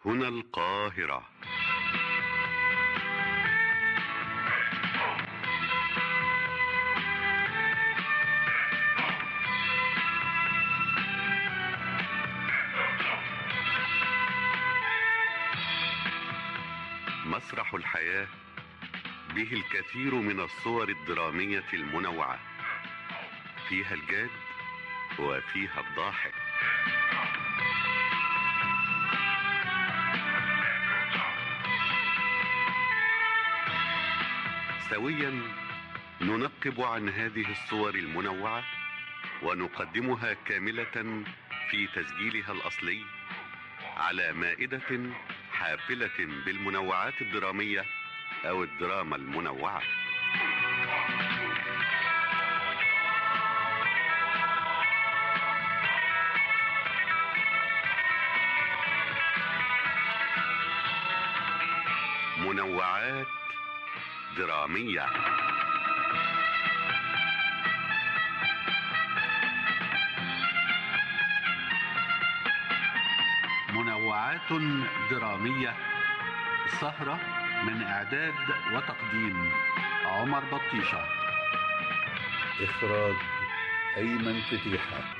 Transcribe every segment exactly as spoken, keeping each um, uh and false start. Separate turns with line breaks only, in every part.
هنا القاهرة. مسرح الحياة به الكثير من الصور الدرامية المنوعة، فيها الجاد وفيها الضاحك. سويا ننقب عن هذه الصور المنوعة ونقدمها كاملة في تسجيلها الأصلي على مائدة حافلة بالمنوعات الدرامية أو الدراما المنوعة. منوعات درامية. منوعات درامية، سهرة من إعداد وتقديم عمر بطيشة،
إخراج أيمن فتيحة.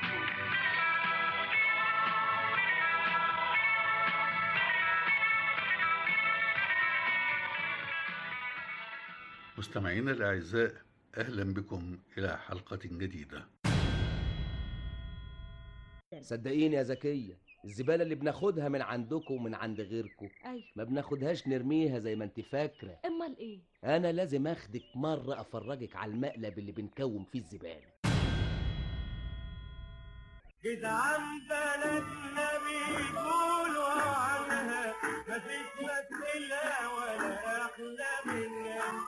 مستمعينا الأعزاء، أهلا بكم إلى حلقة جديدة.
صدقيني يا زكية، الزبالة اللي بناخدها من عندكم ومن عند غيركم
أيوة.
ما بناخدهاش نرميها زي ما انت فاكرة.
امال ايه؟
انا لازم اخدك مرة افرجك على المقلب اللي بنكوم فيه الزبالة.
جدعان بلدنا بيقولوا عنها مفيش مثلها ولا احلى منها.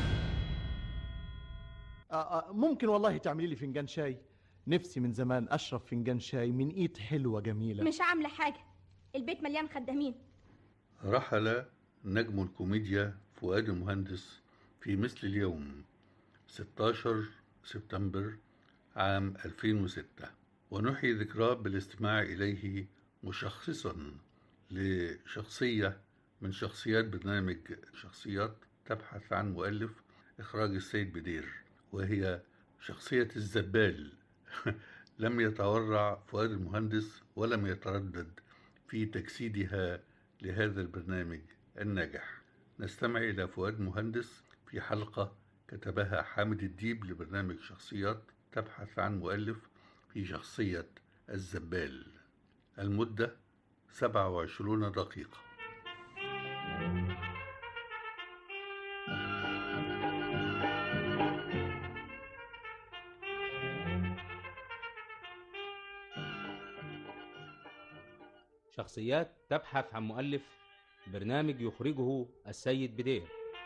آه آه ممكن والله تعملي لي فنجان شاي؟ نفسي من زمان اشرب فنجان شاي من ايد حلوه جميله.
مش عامله حاجه، البيت مليان خدامين.
رحل نجم الكوميديا فؤاد المهندس في مثل اليوم ستة عشر سبتمبر عام ألفين وستة، ونحيي ذكراه بالاستماع إليه مشخصا لشخصية من شخصيات برنامج شخصيات تبحث عن مؤلف، إخراج السيد بدير، وهي شخصية الزبال. لم يتورع فؤاد المهندس ولم يتردد في تجسيدها لهذا البرنامج الناجح. نستمع إلى فؤاد المهندس في حلقة كتبها حامد الديب لبرنامج شخصيات تبحث عن مؤلف في شخصية الزبال. المدة سبعة وعشرين دقيقة.
شخصيات تبحث عن مؤلف، برنامج يخرجه السيد بدير.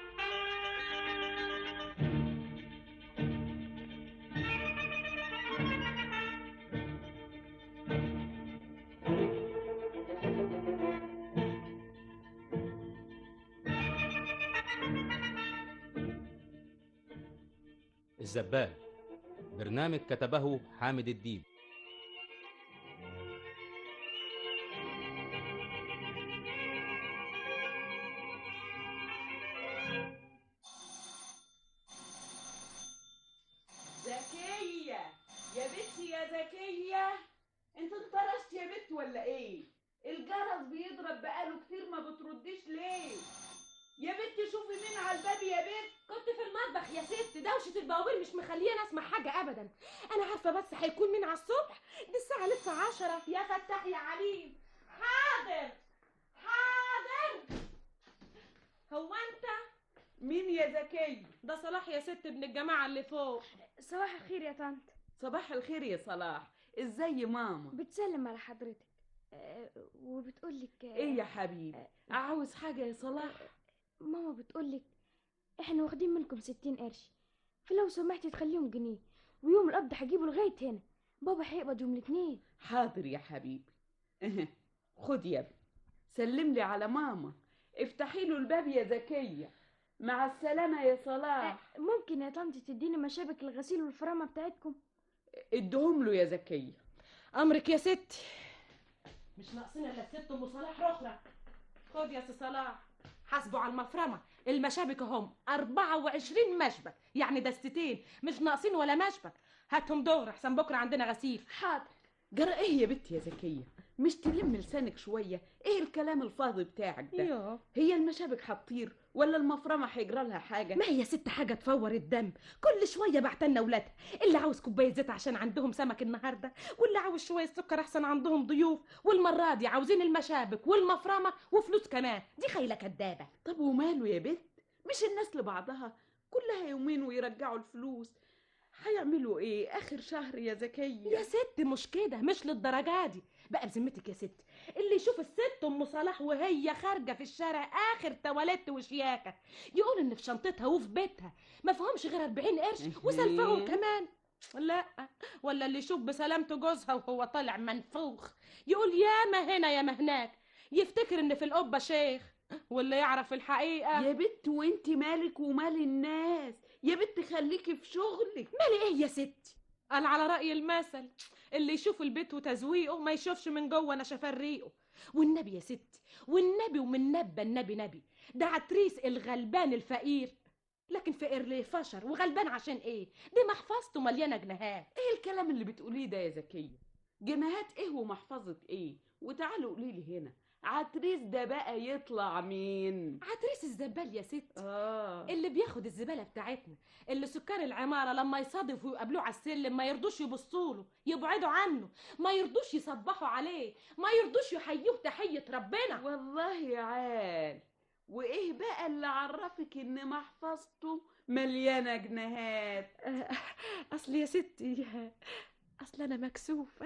الزبال، برنامج كتبه حامد الديب.
زكية يا بنتي يا زكية، انت انطرشت يا بنت ولا ايه؟ الجرس بيضرب بقاله كتير ما بترديش ليه؟ يا بنتي شوفي مين على الباب يا بنت.
كنت في المطبخ يا ست، دوشة البوابير مش مخليني اسمع حاجة ابدا. انا عارفة بس هيكون مين على الصبح، دي الساعة لسه عشرة.
يا فتح يا عليم. حاضر حاضر. هو انت مين يا زكية؟
ده صلاح يا ست، ابن الجماعة اللي فوق.
صباح الخير يا طنط.
صباح الخير يا صلاح، ازاي ماما؟
بتسلم على حضرتك أه وبتقولك أه
ايه يا حبيبي؟ أه عاوز حاجة يا صلاح؟
أه ماما بتقولك احنا واخدين منكم ستين قرش، فلو سمحتي تخليهم جنيه، ويوم القبض هجيبه لغاية هنا، بابا هيقبض يوم الاثنين.
حاضر يا حبيبي. اه. خد يا ابني، سلم لي على ماما، افتحي له الباب يا زكية. مع السلامة يا صلاح.
أه ممكن يا طنط تديني مشابك الغسيل والفرامة بتاعتكم؟
ادهم له يا زكية.
امرك يا ست. مش ناقصين الا الست ام صلاح رخرة. خد يا سي صلاح، حاسبوا على المفرمه، المشابك هم أربعة وعشرين مشبك، يعني دستتين مش ناقصين ولا مشبك. هاتهم دور احسن بكره عندنا غسيل.
حاضر. جرى ايه يا بنتي يا زكيه؟ مش تلم لسانك شويه؟ ايه الكلام الفاضي بتاعك ده؟
يوه.
هي المشابك هتطير ولا المفرمه هيجرى لها حاجه؟
ما هي ست حاجه تفور الدم، كل شويه بعتلنا ولادها، اللي عاوز كوبايه زيت عشان عندهم سمك النهارده، واللي عاوز شويه سكر احسن عندهم ضيوف، والمره دي عاوزين المشابك والمفرمه وفلوس كمان. دي خيله كدابه.
طب وماله يا بنت؟ مش الناس لبعضها كلها يومين ويرجعوا الفلوس؟ هيعملوا ايه اخر شهر يا زكيه؟
يا ست مش كده، مش للدرجه دي بقى بذمتك يا ست. اللي يشوف الست ام صلاح وهي خارجه في الشارع اخر تواليت وشياكه يقول ان في شنطتها وفي بيتها ما فيهمش غير أربعين قرش وسلفهم كمان. لا، ولا اللي يشوف بسلامته جوزها وهو طالع منفوخ يقول يا ما هنا يا ما هناك، يفتكر ان في القبه شيخ، واللي يعرف الحقيقه.
يا بنت وانت مالك ومال الناس؟ يا بنت خليكي في شغلك.
مالي ايه يا ستي؟ قال على رأي المثل، اللي يشوف البيت وتزويقه ما يشوفش من جوه نشفان ريقه. والنبي يا ستي، والنبي ومن نبى النبي نبي، ده عتريس الغلبان الفقير، لكن فقير ليه فشر وغلبان عشان ايه؟ دي محفظته مليانه جنيهات.
ايه الكلام اللي بتقوليه ده يا زكيه؟ جنيهات ايه ومحفظه ايه؟ وتعالوا قولي لي هنا، عتريس ده بقى يطلع مين؟
عتريس الزبال يا ستي.
اه،
اللي بياخد الزباله بتاعتنا، اللي سكان العماره لما يصادفوا ويقابلوه على السلم ما يرضوش يبصوا له، يبعدوا عنه، ما يرضوش يصبحوا عليه، ما يرضوش يحيوه تحيه ربنا.
والله يا عال. وايه بقى اللي عرفك ان محفظته مليانه جنيهات؟
اصل يا ستي، اصل انا مكسوفه.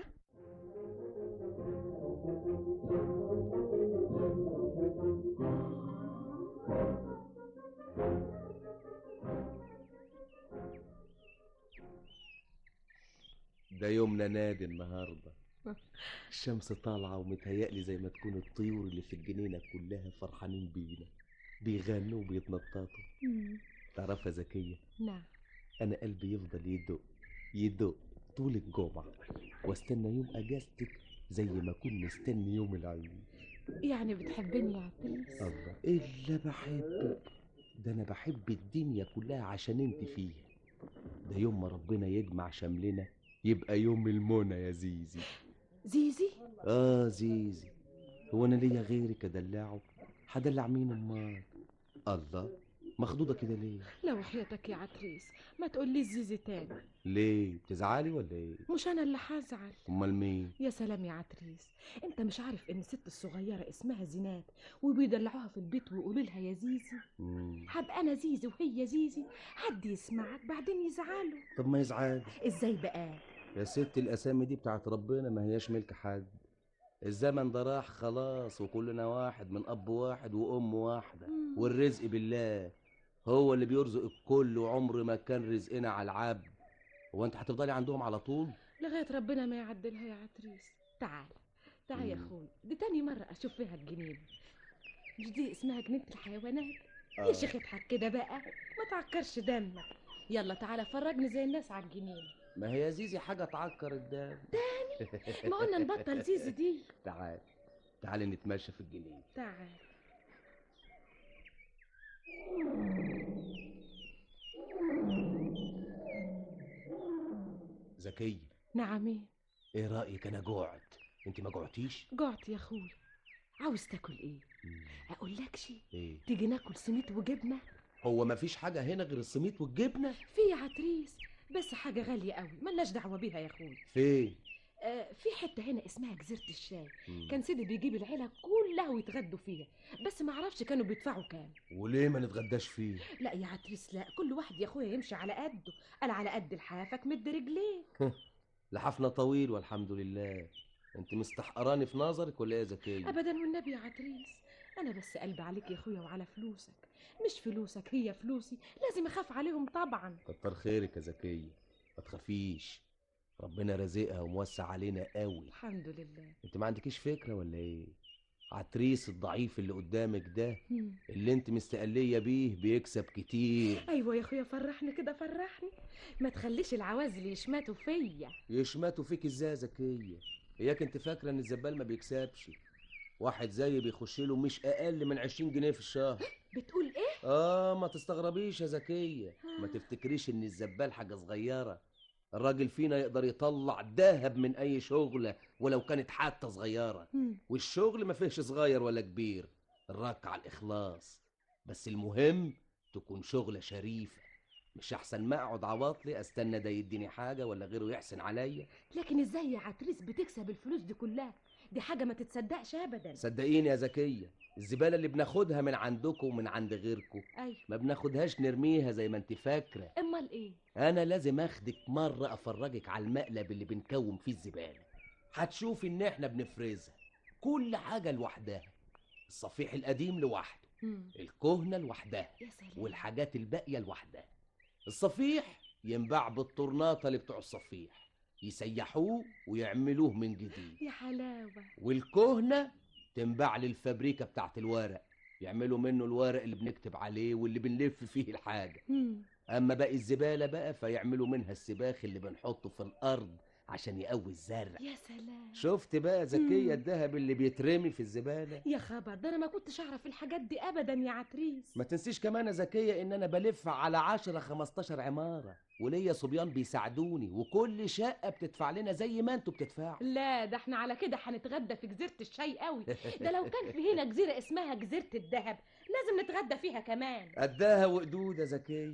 ده يومنا نادي النهارده، الشمس طالعه ومتهيألي زي ما تكون الطيور اللي في الجنينه كلها فرحانين بينا، بيغنوا وبيتنططوا. تعرفها زكيه؟
نعم.
انا قلبي يفضل يدق يدق طول الجمعه، واستنى يوم اجازتك زي ما اكون مستني يوم العيد.
يعني بتحبني يا عتريس؟
الله، الا بحبك، ده انا بحب الدنيا كلها عشان انت فيها. ده يوم ما ربنا يجمع شملنا يبقى يوم المنى يا زيزي.
زيزي؟
اه زيزي، هو انا ليا غيرك ادلعه؟ هدلع مين امال؟ الله، مخضوضه كده ليه؟
لو حياتك يا عتريس ما تقولي زيزي تاني.
ليه بتزعلي ولا ايه؟
مش انا اللي هزعل،
امال مين؟
يا سلام يا عتريس، انت مش عارف ان الست الصغيره اسمها زينات وبيدلعوها في البيت ويقولوا لها يا زيزي؟ هبقى انا زيزي وهي زيزي، حد يسمعك بعدين يزعلوا.
طب ما يزعل
ازاي بقى
يا ست؟ الاسامي دي بتاعت ربنا، ما هياش ملك حد. الزمن ده راح خلاص، وكلنا واحد من اب واحد وام واحده، والرزق بالله، هو اللي بيرزق الكل، وعمر ما كان رزقنا على العبد. هو انت هتفضلي عندهم على طول
لغايه ربنا ما يعدلها يا عتريس؟ تعال تعال يا اخوي، دي تاني مره اشوف فيها الجنينه. مش دي اسمها جنينه الحيوانات؟ آه. يا شيخ اضحك كده بقى، ما تعكرش دمك. يلا تعالى فرجني زي الناس على الجنينه.
ما هي زيزي حاجه تعكر الدم
تاني؟ ما قلنا نبطل زيزي دي.
تعال تعال نتمشى في الجنينه.
تعال.
زكيه.
نعم.
ايه رايك؟ انا جوعت، انت ما جوعتيش؟
جوعت يا اخوي. عاوز تاكل ايه؟ اقول لك شيء؟
ايه؟
تيجي ناكل سميت وجبنه؟
هو ما فيش حاجه هنا غير السميت والجبنه؟
في يا عتريس، بس حاجه غاليه قوي ملناش دعوه بيها يا اخوي.
فين؟
آه في حته هنا اسمها جزيره الشاي. مم. كان سيدي بيجيب العيله كلها ويتغدوا فيها، بس ما اعرفش كانوا بيدفعوا كام.
وليه ما نتغداش فيه؟
لا يا عتريس لا، كل واحد يا اخويا يمشي على قده، انا على قد لحافك مد رجليك.
لحافنا طويل والحمد لله. انت مستحقراني في نظرك ولا ايه يا زكيه؟
ابدا والنبي يا عتريس، انا بس قلبي عليك يا اخويا وعلى فلوسك، مش فلوسك هي فلوسي، لازم اخاف عليهم طبعا.
كتر خيرك يا زكيه، ما تخافيش، ربنا رزقها وموسع علينا قوي
الحمد لله.
انت ما عندكيش فكره ولا ايه؟ عتريس الضعيف اللي قدامك ده اللي انت مستقليه بيه بيكسب كتير.
ايوه يا اخويا فرحني كده فرحني، ما تخليش العوازل يشماتوا فيا.
يشماتوا فيك ازاي يا زكيه؟ اياك انت فاكره ان الزبال ما بيكسبش؟ واحد زيي بيخش له مش اقل من عشرين جنيه في الشهر.
بتقول ايه؟
اه ما تستغربيش يا زكيه، ما تفتكريش ان الزبال حاجه صغيره. الراجل فينا يقدر يطلع دهب من اي شغله ولو كانت حتى صغيره.
مم.
والشغل ما فيهش صغير ولا كبير، الرك على الاخلاص. بس المهم تكون شغله شريفه، مش احسن ما اقعد عواطلي استنى ده يديني حاجه ولا غيره يحسن عليا.
لكن ازاي يا عتريس بتكسب الفلوس دي كلها؟ دي حاجه ما تتصدقش ابدا.
صدقيني يا زكيه، الزباله اللي بناخدها من عندكم ومن عند غيركم
ايوه.
ما بناخدهاش نرميها زي ما انت فاكره.
امال ايه؟
انا لازم اخدك مره افرجك على المقلب اللي بنكوم فيه الزباله. هتشوفي ان احنا بنفرزها كل حاجه لوحدها. الصفيح القديم لوحده،
مم.
الكهنه لوحدها،
يا سلام.
والحاجات الباقيه لوحدها. الصفيح ينباع بالطرناطه اللي بتوع الصفيح، يسيحوه ويعملوه من جديد.
يا حلاوه.
والكهنه تنباع للفابريكا بتاعت الورق، يعملوا منه الورق اللي بنكتب عليه واللي بنلف فيه الحاجه.
مم.
اما باقي الزباله بقى فيعملوا منها السباخ اللي بنحطه في الارض عشان يقوي الزرع.
يا سلام.
شفت بقى زكيه
مم.
الذهب اللي بيترمي في الزباله؟
يا خبر، ده انا ما كنتش اعرف الحاجات دي ابدا يا عتريس.
ما تنسيش كمان يا زكيه ان انا بلف على عشرة خمستاشر عماره، وليا صبيان بيساعدوني، وكل شقه بتدفع لنا زي ما انتوا بتدفعوا.
لا ده احنا على كده هنتغدى في جزيره الشاي قوي. ده لو كان في هنا جزيره اسمها جزيره الذهب لازم نتغدى فيها كمان.
قدها وقدود يا زكيه.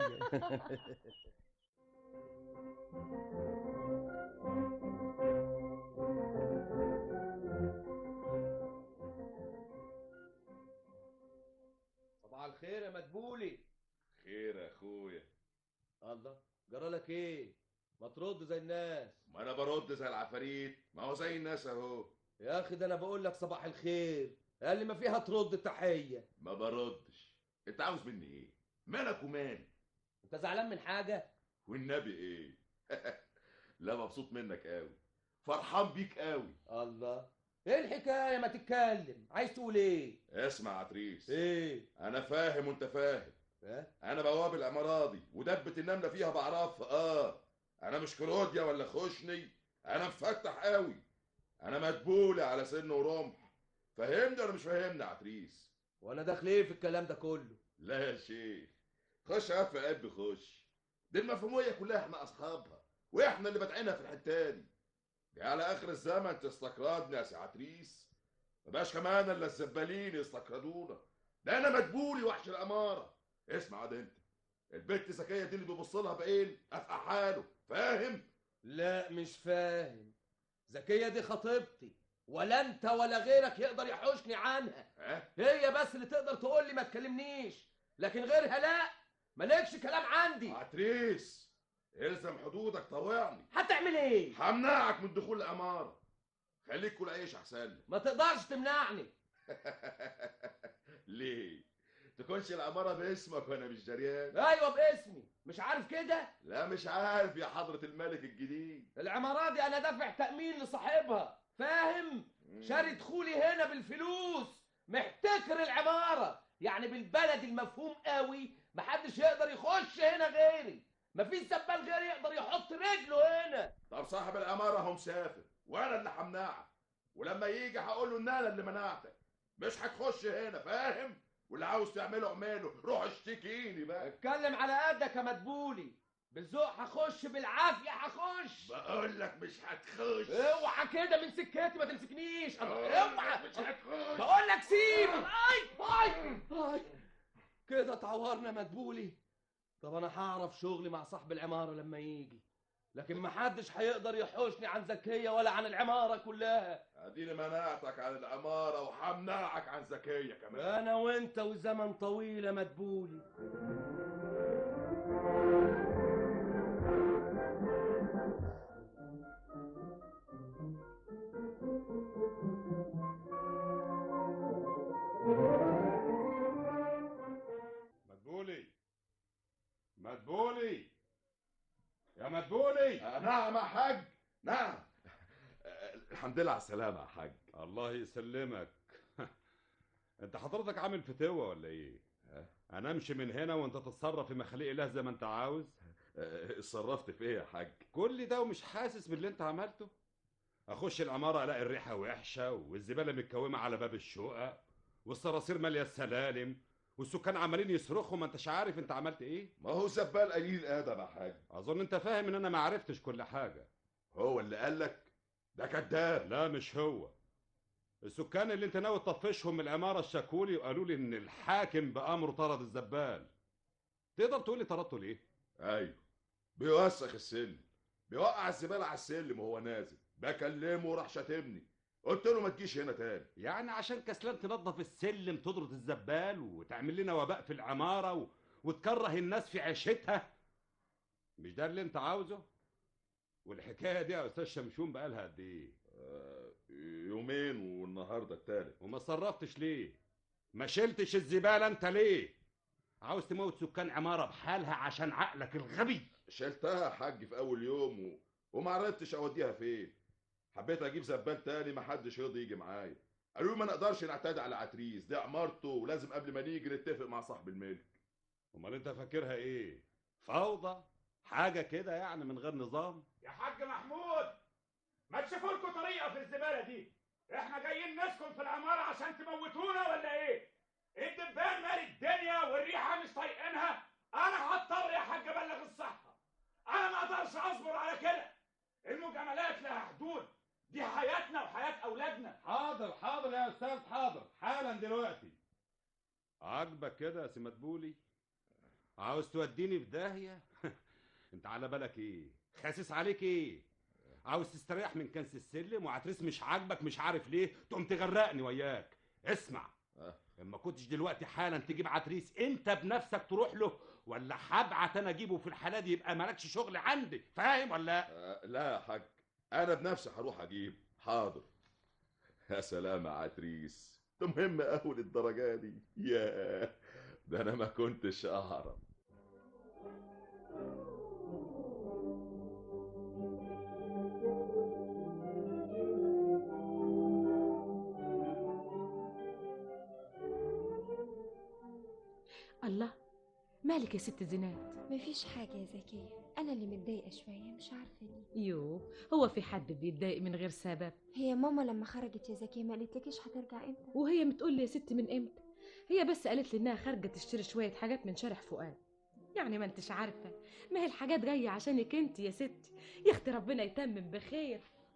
صباح الخير يا مدبولي.
خير يا اخويا.
الله، جرالك ايه؟ ما ترد زي الناس.
ما انا برد زي العفاريت، ما هو زي الناس اهو.
يا اخي ده انا بقول لك صباح الخير، قال لي ما فيها ترد تحيه.
ما بردش. انت عاوز مني ايه؟ مالك ومالي؟
انت زعلان من حاجه؟
والنبي ايه؟ لا مبسوط منك قوي، فرحان بيك قوي.
الله، ايه الحكايه؟ ما تتكلم، عايز تقول ايه؟
اسمع يا عتريس،
ايه؟
انا فاهم وانت فاهم.
اه؟
انا بواب العماره دي ودبه النمله فيها بعرفها. اه انا مش كلوديا ولا خشني، انا مفتح قوي. انا مدبولي على سن ورمح. فهمني ولا مش فاهمني يا عتريس؟
وانا داخل ايه في الكلام ده كله؟
لا يا شيخ، خش يا في قلبي خش. دي المفهوميه كلها احنا اصحابها، واحنا اللي بادئينها في الحته دي. دي على اخر الزمن تستقردني يا سي عتريس، مبقاش كمان الا الزبالين يستقردونا. ده انا مدبولي وحش الاماره. اسمع ده انت، البت زكيه دي اللي بيبص لها بعين افقع حاله، فاهم؟
لا مش فاهم. زكيه دي خطيبتي، ولا انت ولا غيرك يقدر يحوشني عنها.
ها؟
هي بس اللي تقدر تقول لي ما تكلمنيش، لكن غيرها لا، مالكش كلام عندي.
عتريس الزم حدودك، طوعني.
هتعمل ايه؟
همنعك من دخول الاماره. خليك كل عيش احسن لك.
ما تقدرش تمنعني.
ليه؟ تكونش العمارة باسمك وانا مش جريان؟
ايوه باسمي، مش عارف كده؟
لا مش عارف يا حضرة الملك الجديد.
العمارة دي انا دافع تأمين لصاحبها، فاهم؟ شاري دخولي هنا بالفلوس، محتكر العمارة، يعني بالبلد المفهوم قوي محدش يقدر يخش هنا غيري، مفيش زبال غيري يقدر يحط رجله هنا.
طب صاحب العمارة هو مسافر وانا اللي همنعك، ولما يجي هقول له ان انا اللي منعتك. مش هتخش هنا، فاهم؟ واللي عاوز تعمله اعمله، روح اشتكيني بقى.
اتكلم على قدك يا مدبولي، بالذوق هخش، بالعافيه هخش.
بقول لك مش هتخش.
اوعى كده من سكتي، ما تمسكنيش. اوعى،
مش هتخش.
بقول لك سيب. اي اي اي كده اتعورنا يا مدبولي. طب انا هعرف شغلي مع صاحب العماره لما يجي، لكن ما حدش هيقدر يحوشني عن زكيه ولا عن العماره كلها.
اديني منعتك عن العماره وهمنعك عن زكيه كمان.
انا وانت وزمن طويل يا مدبولي.
مدبولي مدبولي يا مدبولي. آه نعم يا حاج، نعم. آه الحمد لله على السلامة يا حاج.
الله يسلمك. انت حضرتك عامل فتوة ولا ايه؟
آه.
انا امشي من هنا وانت تتصرف في مخاليق الله زي ما انت عاوز؟
آه اتصرفت في ايه يا حاج؟
كل ده ومش حاسس باللي انت عملته؟ اخش العماره الاقي الريحه وحشه والزباله متكومه على باب الشقق والصراصير ماليه السلالم والسكان عمالين يصرخوا. ما انتش عارف انت عملت ايه؟
ما هو زبال قليل الادب يا حاج.
اظن انت فاهم ان انا ما عرفتش كل حاجه.
هو اللي قال لك؟ ده كذاب.
لا مش هو. السكان اللي انت ناوي تطفشهم من العماره الشكولي وقالوا لي ان الحاكم بامره طرد الزبال. تقدر تقول لي طردته ليه؟
ايوه، بيوسخ السلم، بيوقع الزباله على السلم وهو نازل. بكلمه وراح شاتمني، قلت له ما تجيش هنا تاني.
يعني عشان كسلان تنظف السلم تطرد الزبال وتعمل لنا وباء في العماره و... وتكره الناس في عيشتها؟ مش ده اللي انت عاوزه؟ والحكايه دي يا استاذ شمشون بقالها قد ايه؟
آه يومين والنهارده التالت.
وما صرفتش ليه؟ ما شلتش الزباله انت ليه؟ عاوز تموت سكان عماره بحالها عشان عقلك الغبي؟
شلتها يا حاج في اول يوم و... وما عرفتش اوديها فين. حبيت اجيب زبال تاني، ما حدش رضي يجي معايا. قالوا لي ما نقدرش نعتدي على عتريس، دي عمارته ولازم قبل ما نيجي نتفق مع صاحب الملك.
امال انت فاكرها ايه؟ فوضى؟ حاجه كده يعني من غير نظام؟
يا حاج محمود، ما تشوفوا لكم طريقه في الزباله دي. احنا جايين نسكن في العماره عشان تموتونا ولا ايه؟ الدبان مال الدنيا والريحه مش طايقينها. انا هضطر يا حاج ابلغ الصحه. انا ما اقدرش اصبر على كده. المجاملات لها حدود، دي حياتنا وحياه اولادنا.
حاضر حاضر يا استاذ، حاضر حالا دلوقتي. عاجبك كده يا سي مدبولي؟ عاوز توديني في داهيه؟ انت على بالك ايه؟ خاسس عليك ايه؟ عاوز تستريح من كنس السلم وعتريس مش عاجبك مش عارف ليه تقوم تغرقني وياك. اسمع، اما كنتش دلوقتي حالا تجيب عتريس انت بنفسك تروح له، ولا هبعت انا اجيبه في الحاله دي يبقى مالكش شغل عندي، فاهم ولا؟
آه لا يا حاج، انا بنفسي هروح اجيب. حاضر. يا سلام يا عتريس، ده مهم قوي للدرجه دي؟ ياه، ده انا ما كنتش اعرف.
الله، مالك يا ست زينات؟
مفيش حاجة يا زكية، أنا اللي متضايقة شوية مش عارفة ليه.
يو، هو في حد بيتضايق من غير سبب؟
هي ماما لما خرجت يا زكية ما قالتلكيش هترجع امتى؟
وهي بتقول لي يا ست من امتى؟ هي بس قالت لي انها خارجة تشتري شوية حاجات من شارع فؤاد. يعني ما انتش عارفة، ما هي الحاجات جاية عشانك انت يا ستي. يا اختي ربنا يتمم بخير.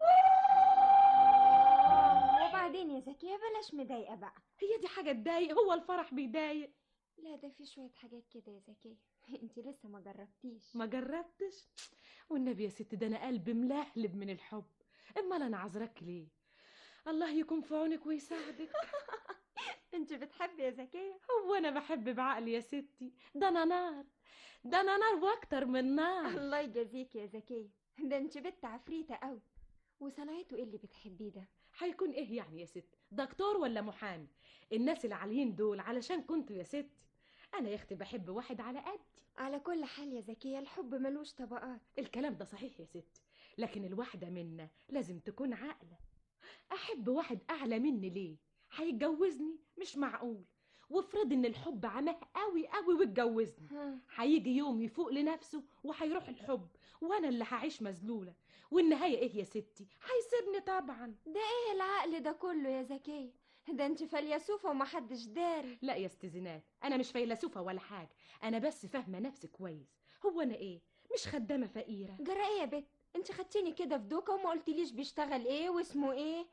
وبعدين يا زكية بلاش مضايقة بقى.
هي دي حاجة تضايق؟ هو الفرح بيضايق؟
لا ده في شوية حاجات كده يا زكية انت لسه ما جربتيش.
ما جربتش؟ والنبي يا ست ده انا قلبي ملهلب من الحب. امال انا عذراك ليه؟ الله يكون في عونك ويساعدك.
انت بتحبي يا زكية؟
هو انا بحب بعقلي يا ستي؟ ده انا نار، ده انا نار واكتر من نار.
الله يجازيك يا زكية، ده انت بنت عفريتة قوي. وصنعته ايه اللي بتحبيه ده؟
هيكون ايه يعني يا ست؟ دكتور ولا محامي؟ الناس العاليين دول علشان كنتوا يا ستي. انا يا اختي بحب واحد على قدي.
على كل حال يا زكية الحب ملوش طبقات.
الكلام ده صحيح يا ستي، لكن الواحدة منا لازم تكون عاقلة. احب واحد اعلى مني ليه؟ هيتجوزني؟ مش معقول. وافرض ان الحب عماه قوي قوي واتجوزني، هيجي يوم يفوق لنفسه وهيروح الحب، وانا اللي هعيش مذلولة. والنهاية ايه يا ستي؟ هيسيبني طبعا.
ده ايه العقل ده كله يا زكية؟ ده انت فيلسوفة ومحدش داري.
لا يا ست زينات، انا مش فيلسوفة ولا حاجة، انا بس فاهمة نفسي كويس. هو انا ايه؟ مش خدامة فقيرة.
جرى ايه يا بت؟ انت خدتيني كده في دوكة وما قلتليش بيشتغل ايه واسمه ايه؟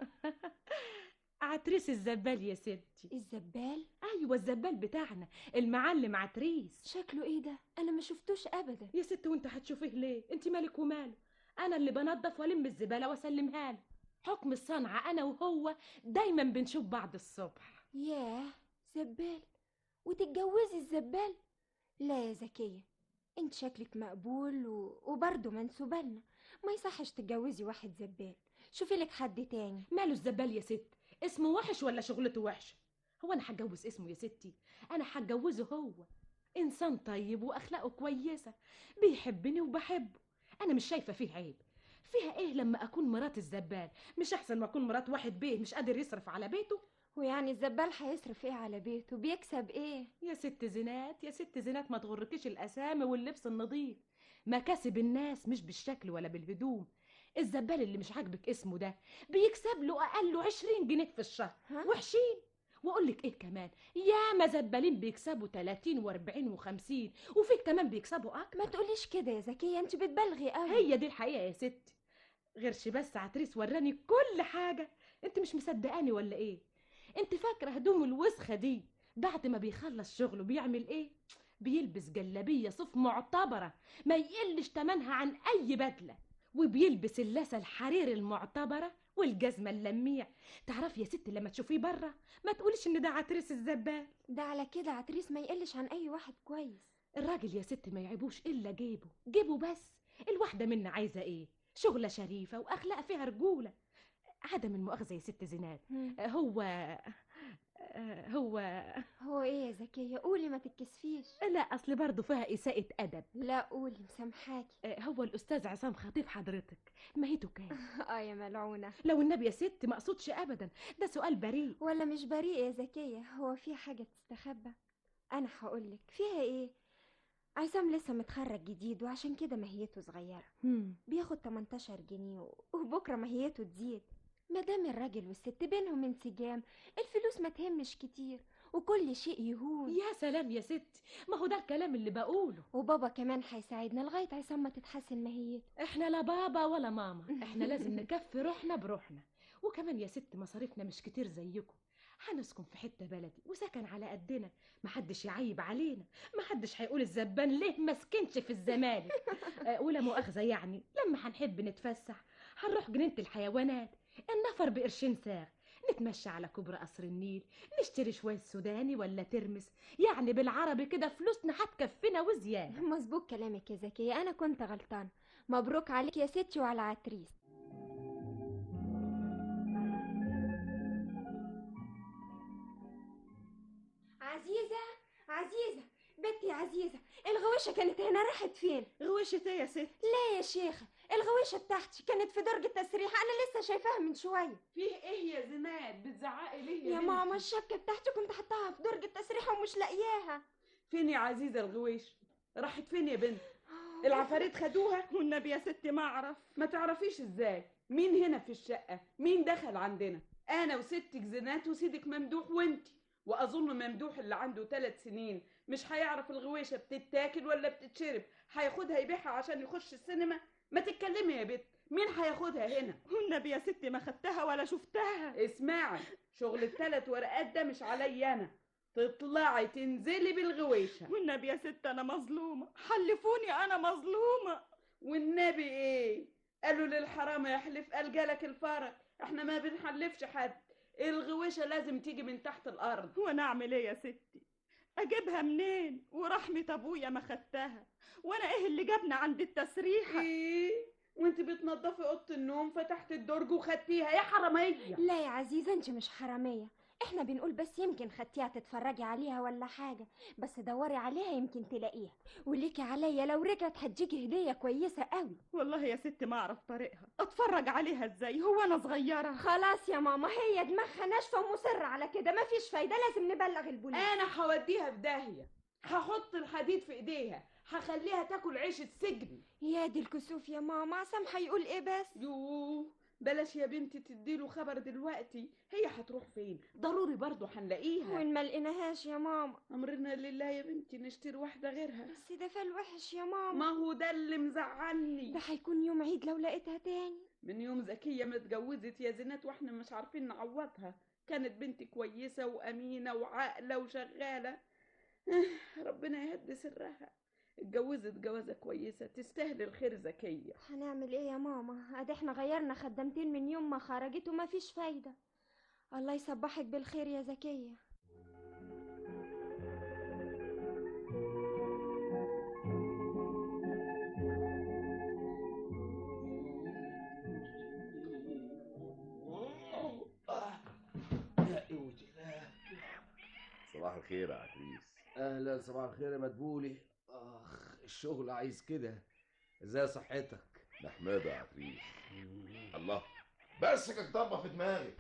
عتريس الزبال يا ستي.
الزبال؟
ايوه الزبال بتاعنا، المعلم عتريس.
شكله ايه ده؟ انا ما شفتوش ابدا.
يا ست وانت هتشوفيه ليه؟ انت مالك وماله؟ انا اللي بنظف والم الزبالة واسلمها له. حكم الصنعة انا وهو دايما بنشوف بعض الصبح.
ياه، زبال وتتجوزي الزبال؟ لا يا زكية، انت شكلك مقبول و... وبرضه منسوبة لنا. ما يصحش تتجوزي واحد زبال، شوفي لك حد تاني.
ماله الزبال يا ست؟ اسمه وحش ولا شغلته وحشة؟ هو انا هتجوز اسمه يا ستي؟ انا هتجوزه هو. انسان طيب واخلاقه كويسة، بيحبني وبحبه. انا مش شايفة فيه عيب. فيها ايه لما اكون مرات الزبال؟ مش احسن ما اكون مرات واحد بيه مش قادر يصرف على بيته؟
ويعني الزبال هيصرف ايه على بيته؟ بيكسب ايه؟
يا ست زينات، يا ست زينات، ما تغركيش الاسامي واللبس النظيف. مكاسب الناس مش بالشكل ولا بالهدوم. الزبال اللي مش عاجبك اسمه ده بيكسب له اقله عشرين جنيه في الشهر. وحشين. واقول لك ايه كمان، ياما زبالين بيكسبوا تلاتين واربعين وخمسين، وفي كمان بيكسبوا اكتر.
ما تقوليش كده يا زكيه، انت بتبالغي قوي.
هي دي الحقيقه يا ستي. غيرش بس عتريس وراني كل حاجه. انت مش مصدقاني ولا ايه؟ انت فاكره هدوم الوسخه دي بعد ما بيخلص شغله بيعمل ايه؟ بيلبس جلابيه صوف معتبره ما يقلش تمنها عن اي بدله، وبيلبس اللاسه الحرير المعتبره والجزمه اللميع. تعرفي يا ستي لما تشوفيه بره ما تقوليش ان ده عتريس الزبال.
ده على كده عتريس ما يقلش عن اي واحد كويس.
الراجل يا ستي ما يعيبوش الا جيبه جيبه بس. الواحده منا عايزه ايه؟ شغله شريفه واخلاق فيها رجوله. عدم المؤاخذه يا ست زينات، هو هو
هو ايه يا زكيه؟ قولي ما تتكسفيش.
لا اصل برضه فيها اساءة ادب.
لا قولي مسامحاكي.
هو الاستاذ عصام خطيب حضرتك ماهيته كام؟
اه يا ملعونه.
لو النبي يا ست ما اقصدش ابدا، ده سؤال بريء.
ولا مش بريء يا زكيه، هو في حاجه تستخبى؟ انا هقولك فيها ايه. عصام لسه متخرج جديد وعشان كده ماهيته صغيره.
مم.
بياخد تمنتاشر جنيه وبكره ماهيته تزيد. مادام الراجل والست بينهم انسجام الفلوس ما تهمش كتير وكل شيء يهون.
يا سلام يا ستي، ما هو ده الكلام اللي بقوله.
وبابا كمان هيساعدنا لغايه عصام ما تتحسن ماهيته.
احنا لا بابا ولا ماما، احنا لازم نكفي روحنا بروحنا. وكمان يا ست مصاريفنا مش كتير زيكم، هنسكن في حته بلدي وسكن على قدنا، محدش يعيب علينا، محدش هيقول الزبان ليه ما سكنش في الزمالك. أه ولا مؤاخذه يعني، لما هنحب نتفسح هنروح جنينه الحيوانات، النفر بقرشين ساغ، نتمشى على كوبري قصر النيل، نشتري شويه سوداني ولا ترمس، يعني بالعربي كده فلوسنا هتكفينا وزياده.
مظبوط كلامك يا زكيه، انا كنت غلطانه. مبروك عليك يا ستي وعلى عتريس. عزيزه عزيزه بنتي يا عزيزه، الغويشه كانت هنا راحت فين؟
غويشه ايه يا ست؟
لا يا شيخه، الغويشه بتاعتي كانت في درج التسريح، انا لسه شايفاها من شويه.
فيه ايه يا زينات بتزعقي ليه
يا, يا ماما الشبكه بتاعتي كنت حطاها في درج التسريح ومش لاقياها.
فين يا عزيزه الغويش؟ راحت فين يا بنت؟ العفاريت خدوها؟ والنبي يا ستي ما اعرف. ما تعرفيش ازاي؟ مين هنا في الشقه؟ مين دخل عندنا؟ انا وستك زينات وسيدك ممدوح وانتي، واظن ممدوح اللي عنده ثلاث سنين مش هيعرف الغويشه بتتاكل ولا بتتشرب، هياخدها يبيعها عشان يخش السينما؟ ما تتكلمي يا بنت، مين هياخدها هنا؟
والنبي يا ستي ما خدتها ولا شفتها.
اسمعي، شغل الثلاث ورقات ده مش عليا انا، تطلعي تنزلي بالغويشه.
والنبي يا ست انا مظلومه، حلفوني انا مظلومه.
والنبي ايه؟ قالوا للحرام يحلف قال جالك الفرج، احنا ما بنحلفش حد، الغويشه لازم تيجي من تحت الارض.
وانا اعمل ايه يا ستي؟ اجيبها منين ورحمه ابويا ما خدتها؟ وانا ايه اللي جابنا عند التسريحه؟
ايه وانت بتنضفي اوضه النوم فتحت الدرج وخدتيها يا حراميه؟
لا يا عزيزه انت مش حراميه، احنا بنقول بس يمكن خدتيها تتفرجي عليها ولا حاجه، بس دوري عليها يمكن تلاقيها، وليكي عليا لو رجعت هتجيكي هديه كويسه قوي.
والله يا ستي ما اعرف طريقها، اتفرج عليها ازاي؟ هو انا صغيره؟
خلاص يا ماما، هي دماغها ناشفه ومصره على كده، مفيش فايده، لازم نبلغ البوليس.
انا هوديها في داهيه، هحط الحديد في ايديها، هخليها تاكل عيش السجن.
يا دي الكسوف يا ماما، عصام هيقول ايه بس؟
يوه بلاش يا بنتي تديله خبر دلوقتي، هي هتروح فين؟ ضروري برضو هنلاقيها.
وين ما لقيناهاش يا ماما؟
امرنا لله يا بنتي، نشتري واحده غيرها.
بس ده فال وحش يا ماما.
ما هو ده اللي مزعلني،
ده هيكون يوم عيد لو لقيتها تاني.
من يوم زكيه ما اتجوزت يا زينات واحنا مش عارفين نعوضها، كانت بنت كويسه وامينه وعاقله وشغاله، ربنا يهدي سرها، اتجوزت جوازه كويسه تستاهل الخير زكيه.
هنعمل ايه يا ماما؟ ادي احنا غيرنا خدامتين من يوم ما خرجت وما فيش فايده. الله يصبحك بالخير يا زكيه.
صباح الخير يا عتريس.
اهلا، صباح الخير يا مدبولي. اخ الشغل عايز كده. ازاي صحتك؟
نحمده يا عتريس. الله بس كده في دماغي.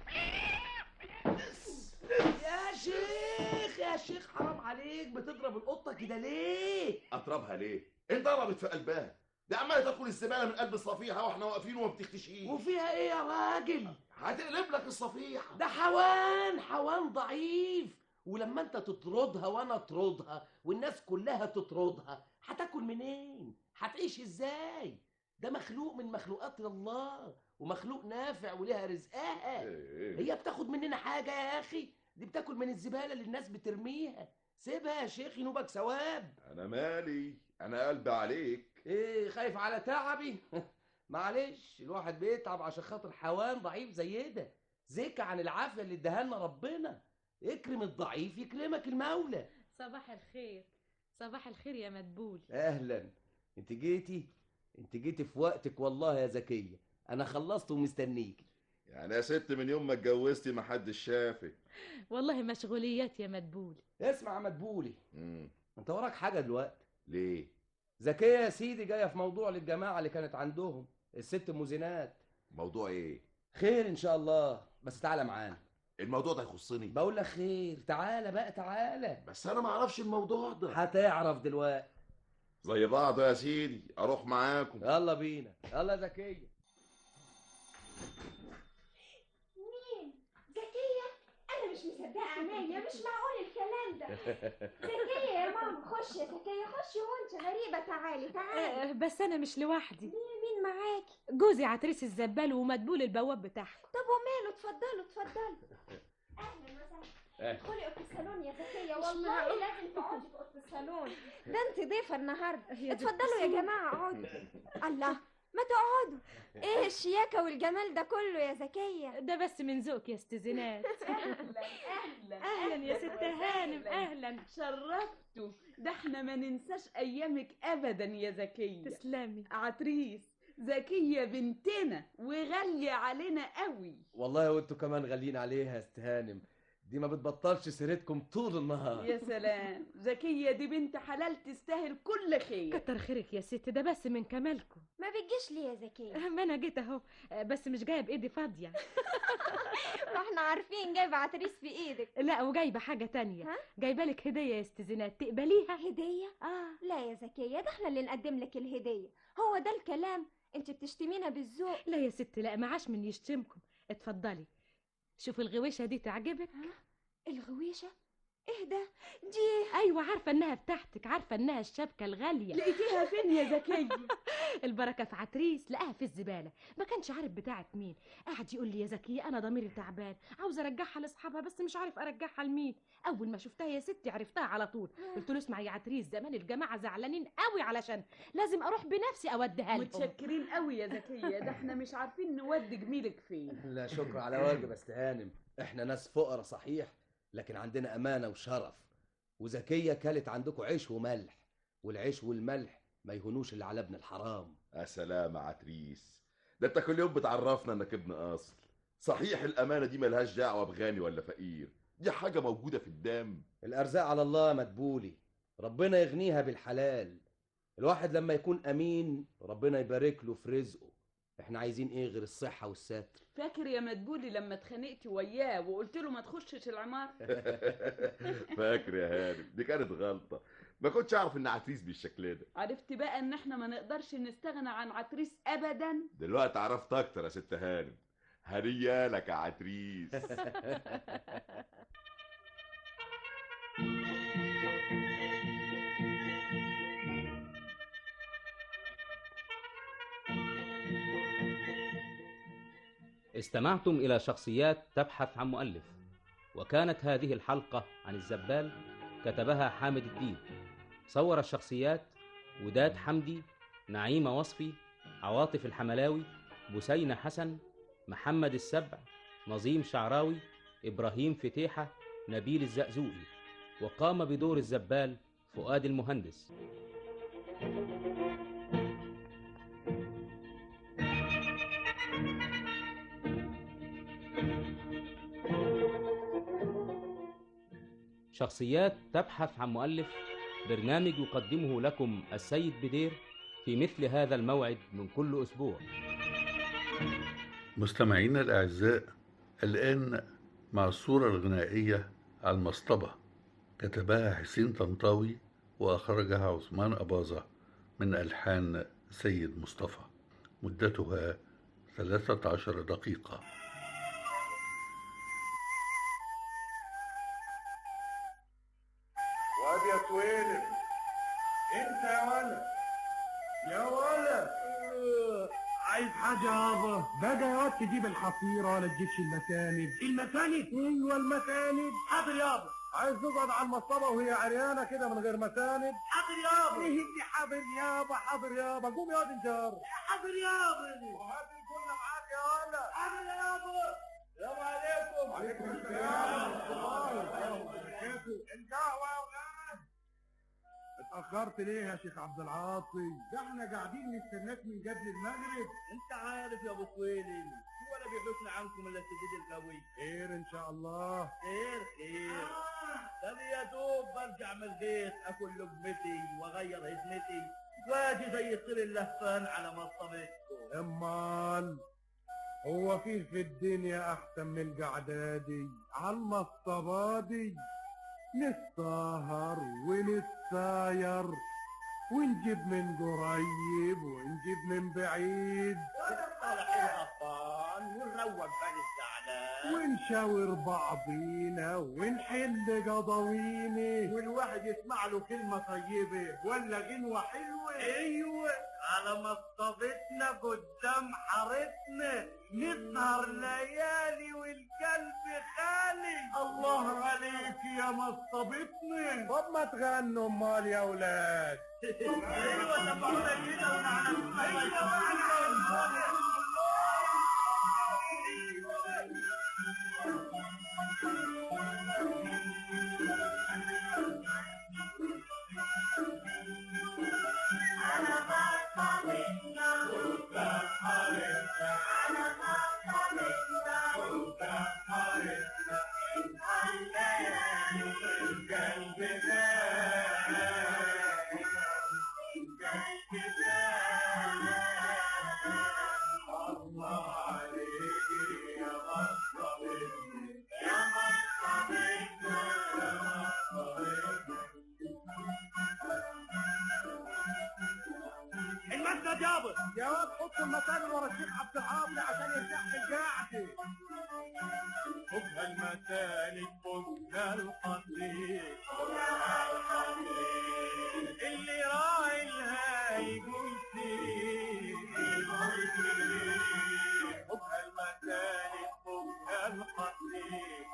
يا شيخ يا شيخ حرام عليك، بتضرب القطه كده ليه؟
اضربها ليه؟ انت ضربت في قلبها، دي عماله تاكل الزباله من قلب الصفيحه واحنا واقفين وما بتختشيش.
وفيها ايه يا راجل؟
هتقلب لك الصفيحه.
ده حيوان حيوان ضعيف، ولما انت تطردها وانا اطردها والناس كلها تطردها هتاكل منين؟ هتعيش ازاي؟ ده مخلوق من مخلوقات الله، ومخلوق نافع وليها رزقها. هي بتاخد مننا حاجه يا اخي؟ دي بتاكل من الزباله اللي الناس بترميها. سيبها يا شيخ ينوبك ثواب.
انا مالي، انا قلبي عليك.
ايه خايف على تعبي؟ معلش، الواحد بيتعب عشان خاطر حيوان ضعيف زي ده. زكى عن العافيه اللي اداها لنا ربنا. اكرم الضعيف يكرمك المولى.
صباح الخير. صباح الخير يا مدبول.
اهلا. انت جيتي انت جيتي في وقتك والله يا زكيه، انا خلصت ومستنيكي.
يعني يا ست من يوم ما اتجوزتي ما حدش شافك.
والله مشغوليات يا مدبول.
اسمع يا مدبولي،
امم
انت وراك حاجه دلوقتي؟
ليه؟
زكيه يا سيدي جايه في موضوع للجماعه اللي كانت عندهم الست ام زينات.
موضوع ايه؟
خير ان شاء الله، بس تعالى معانا.
الموضوع ده يخصني.
بقول لك خير، تعالى بقى تعالى.
بس انا ما اعرفش الموضوع ده.
هتعرف دلوقتي.
زي بعض يا سيدي، اروح معاكم.
يلا بينا، يلا زكيه.
مين؟ زكية؟ أنا مش مصدقة عينيا، مش معقول الكلام ده. زكية يا ماما، خش يا زكية، خشي وانت غريبة، تعالي تعالي.
أه بس انا مش لوحدي.
مين معاكي؟
جوزي عتريس الزبال ومدبول البواب بتاعكم.
طب وماله، اتفضلوا اتفضلوا. أهلا وسهلا. ادخلي اوضه الصالون يا زكية، والله لازم تقعدي في اوضه الصالون. ده انت ضيفة النهارده. اتفضلوا يا جماعة اقعدوا. الله، ما تقعدوا. ايه الشياكة والجمال ده كله يا زكية؟
ده بس من ذوقك يا ست زينات.
اهلا اهلا
اهلا يا ست هانم، اهلا.
شرفتوا. ده احنا ما ننساش ايامك ابدا يا زكية.
تسلمي.
عتريس زكية بنتنا وغالية علينا قوي.
والله وانتوا كمان غاليين عليها يا ست هانم، دي ما بتبطلش سيرتكم طول النهار.
يا سلام، زكية دي بنت حلال تستاهل كل خير.
كتر خيرك يا ست، ده بس من كمالكم.
ما بتجيش ليه يا زكية؟
ما انا جيت اهو، بس مش جايه بايدي فاضيه.
ما احنا عارفين جايبه عتريس في ايدك.
لا، وجايبه حاجه تانية.
ها؟
جايبه لك هديه يا ست زينات، تقبليها؟
هديه؟
اه.
لا يا زكية، ده احنا اللي نقدم لك الهديه. هو ده الكلام؟ انت بتشتمينا بالذوق.
لا يا ست، لا، معاش من يشتمكم. اتفضلي شوفي الغويشه دي تعجبك.
الغويشه؟ ايه ده؟ دي
ايوه، عارفه انها بتاعتك، عارفه انها الشبكه الغاليه.
لقيتيها فين يا زكيه؟
البركه في عتريس، لقاها في الزباله، ما كانش عارف بتاعت مين. قاعد يقول لي يا زكيه انا ضميري تعبان، عاوز ارجعها لاصحابها بس مش عارف ارجعها لمين. اول ما شفتها يا ستي عرفتها على طول. قلت له اسمع يا عتريس، زمان الجماعه زعلانين قوي علشان لازم اروح بنفسي اوديها لهم.
متشكرين قوي يا زكيه، ده احنا مش عارفين نودي جميلك فين.
لا شكر على واجب يا ست هانم، احنا ناس فقراء صحيح لكن عندنا امانه وشرف. وزكيه كلت عندكم عيش وملح، والعيش والملح ما يهونوش اللي على ابن الحرام.
يا سلام يا عتريس، ده انت كل يوم بتعرفنا انك ابن اصل. صحيح الامانه دي ملهاش دعوه بغني ولا فقير، دي حاجه موجوده في الدم.
الارزاق على الله يا مدبولي، ربنا يغنيها بالحلال. الواحد لما يكون امين ربنا يبارك له في رزقه. احنا عايزين ايه غير الصحه والستر؟
فاكر يا مدبولي لما اتخانقتي وياه وقلت له ما تخشش العمار؟
فاكر يا هانم، دي كانت غلطه، ما كنتش اعرف ان عتريس بالشكل ده.
عرفت بقى ان احنا ما نقدرش نستغنى عن عتريس ابدا.
دلوقتي عرفت اكتر يا ست هانم. هديه لك يا عتريس.
استمعتم إلى شخصيات تبحث عن مؤلف، وكانت هذه الحلقة عن الزبال كتبها حامد الديب. صور الشخصيات وداد حمدي، نعيمة وصفي، عواطف الحملاوي، بسينة حسن، محمد السبع، نظيم شعراوي، إبراهيم فتيحة، نبيل الزقزوقي. وقام بدور الزبال فؤاد المهندس. شخصيات تبحث عن مؤلف، برنامج يقدمه لكم السيد بدير في مثل هذا الموعد من كل أسبوع.
مستمعينا الأعزاء، الآن مع الصورة الغنائية على المصطبة، كتبها حسين طنطاوي وأخرجها عثمان أباظة من ألحان سيد مصطفى، مدتها ثلاثة عشر دقيقة.
واد يا سويلم، انت يا ولد يا ولد، عايز حاجة يابا؟ بقى يا واد تجيب الحصيرة ولا تجيبش المساند؟ المساند؟ ايوه المساند. حاضر يابا. عايز تقعد على المصطبة وهي عريانة كده من غير مساند؟ حاضر يابا. ايه اللي حاضر يابا؟ حاضر يابا، قوم يا واد انجار. حاضر يابا. وهات الكل معاك يا ولد. حاضر يابا. السلام عليكم. وعليكم السلام ورحمة الله وبركاته. القهوة يا ولاد. اتأخرت ليه يا شيخ عبد العاطي؟ ده احنا قاعدين نستناك من قبل المغرب. انت عارف يا ابو سويلم، ولا بيحوشنا عنكم الا السدود القوي. خير ان شاء الله. خير خير. ده يا دوب برجع من البيت اكل لقمتي واغير هدمتي واجي زي الطير اللهفان على مصطبتكم. امال هو فيه في الدنيا احسن من القعده دي على المصطبه دي؟ نسهر ونتساير ونجيب من قريب ونجيب من بعيد ونصالح الغفان ونروق بال الزعلان ونشاور بعضينا ونحل قضاوينا والواحد يسمع له كلمة طيبة ولا غنوة حلوة. ايوه على مصطبتنا قدام حارتنا نسهر ليالي والقلب خالي. الله عليك يا مصطبتنا. طب ما تغنوا امال يا ولاد. ايوه سمعونا كده ونعرف. المسند يابا. يا واد حط المسند ورا الشيخ عبد العاطي عشان يرتاح في القعده. خدها المساند خدها القصيد اللي راعي لها يقول سيد. خدها المساند خدها القصيد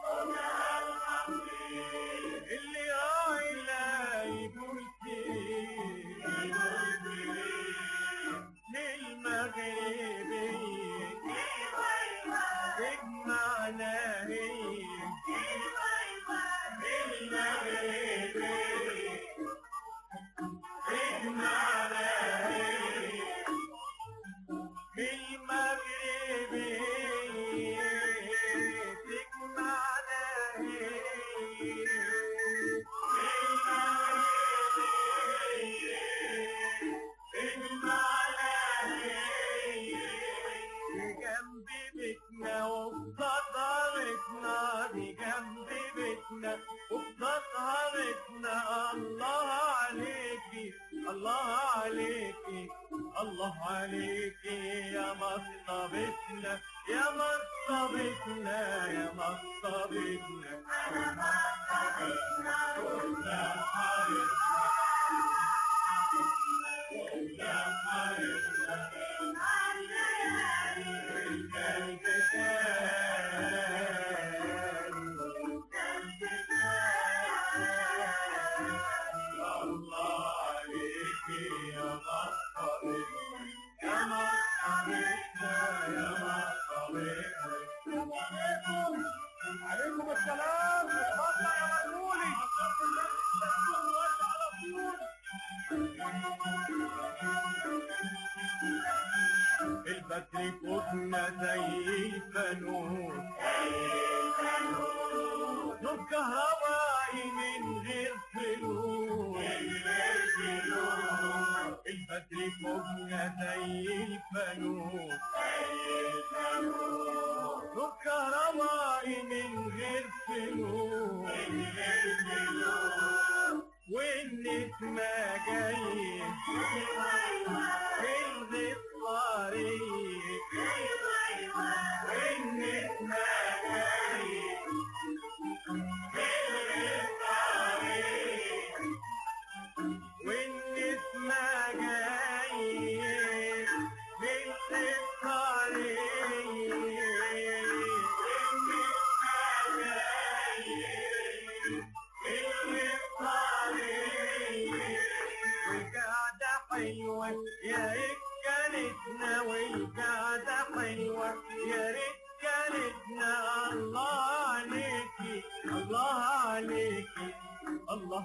اللي راعي لها يقول سيد. للمغربي تجمعنا هي للمغربي تجمعنا هي للمغربي تجمعنا هي الله عليكي الله عليكي يا مصطبتنا يا مصطبتنا يا مصطبتنا. أنا مصطبتنا ويا حبيبنا ويا حبيبنا والقلب عليكم السلام. اتفضل يا مدبولي. البدر فوقنا زي الفانوس نور كهربائي من غير فلوس. البدر فوقنا زي الفانوس نور كهربائي من غير فلوس. والنسمة جاي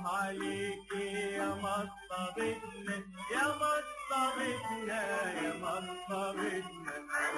الله عليكي يا مصطبتنا يا مصطبتنا يا مصطبتنا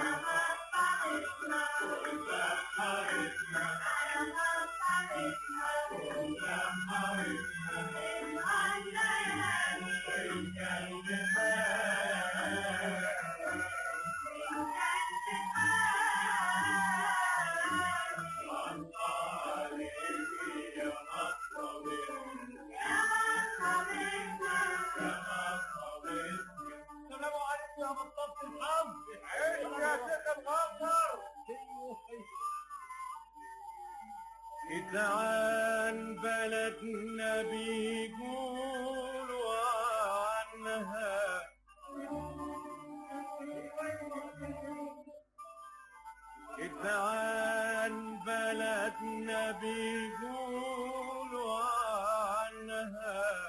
إذا عن بلدنا بيقولوا عنها إذا عن بلدنا بيقولوا عنها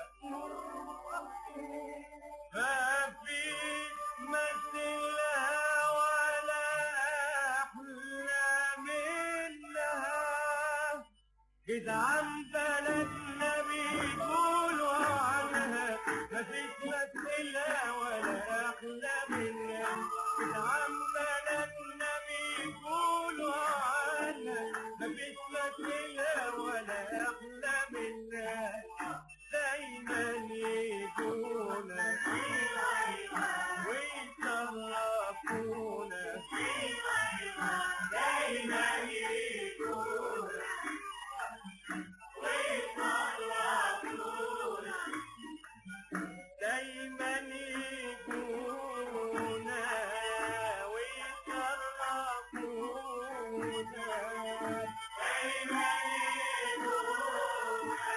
ما فيش مثلها ولا أحلى منها إذا عن بلدنا بيقولوا عنها ما فيش مثلها ولا أحلى منها إذا عن بلدنا بيقولوا عنها ما فيش مثلها ولا أحلى منها دايما يجونا ويشرفونا دايما يجونا دايما يجونا ويشرفونا دايما يجونا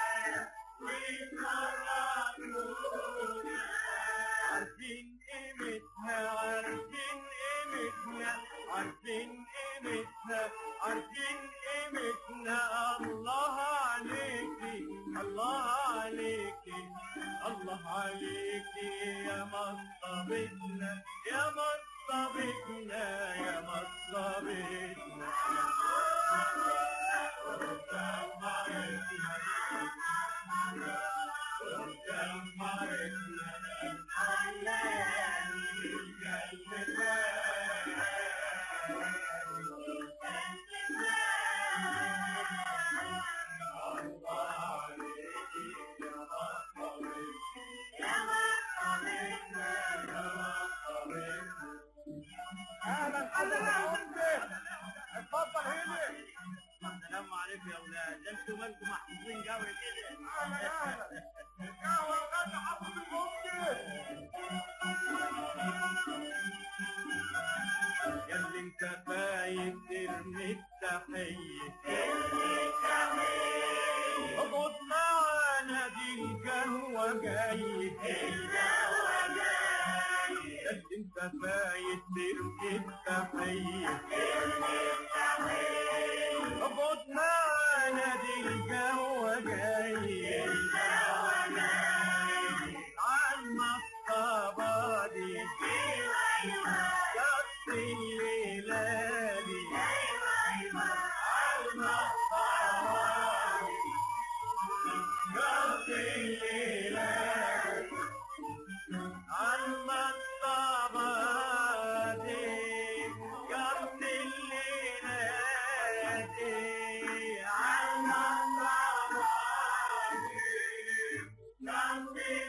ويشرفونا عارفين قيمتنا عارفين قيمتنا عارفين قيمتنا عارفين قيمتنا الله عليكي الله عليكي الله عليكي يا مصطبتنا يا مصطبتنا يا مصطبتنا اهلا اهلا يا ولدي اتفضل هنا السلام عليكم يا اولاد ده انتوا مالكم محظوظين قوي كده اهلا اهلا قهوه الغدا حافظ الممكن يا اللي انت فايت ترمي التحيه ترمي التحيه اقعد معانا دي القهوه جاي القهوه جاي يا اللي انت فايت ترمي التحيه ترمي التحيه اقعد معانا دي القهوه جاي القهوه جاي عالمصطبه دي ايوه ايوه قص الليله دي ايوه ايوه عالمصطبه دي قص الليله عالمصطبه دي قص الليله دي عالمصطبه دي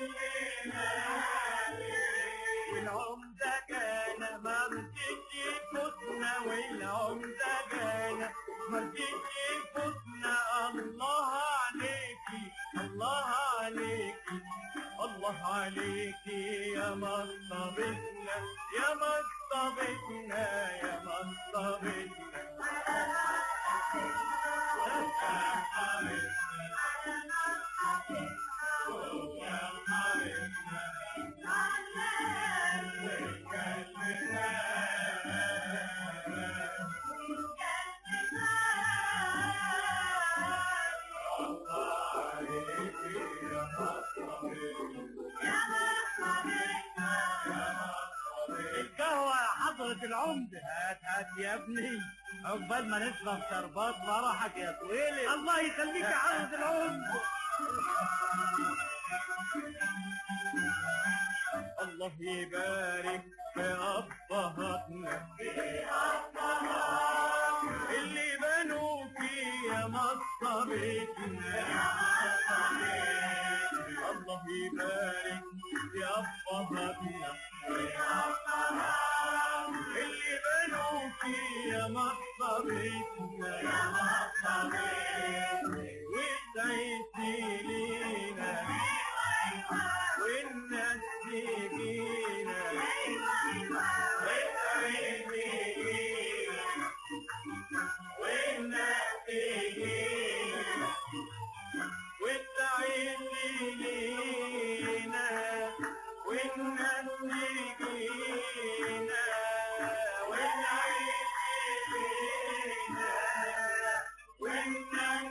والعمدة كان مرجيش يفوتنا والعمدة كان مرجيش يفوتنا الله عليكي الله عليكي الله عليكي يا مصطبتنا يا مصطبتنا يا مصطبتنا القهوة يا حضرة العمدة هات هات يا ابني عقبال ما نشرب شربات فرحك يا طويلي الله يخليك يا حضرة العمدة الله يبارك في أبهاتنا اللي بنوا فيها مصابتنا. الله يبارك في أبهاتنا اللي بنوا فيها مصابتنا والعيش لينا والناس تجينا والعيش لينا والناس تجينا والعيش لينا والناس تجينا والعيش لينا والناس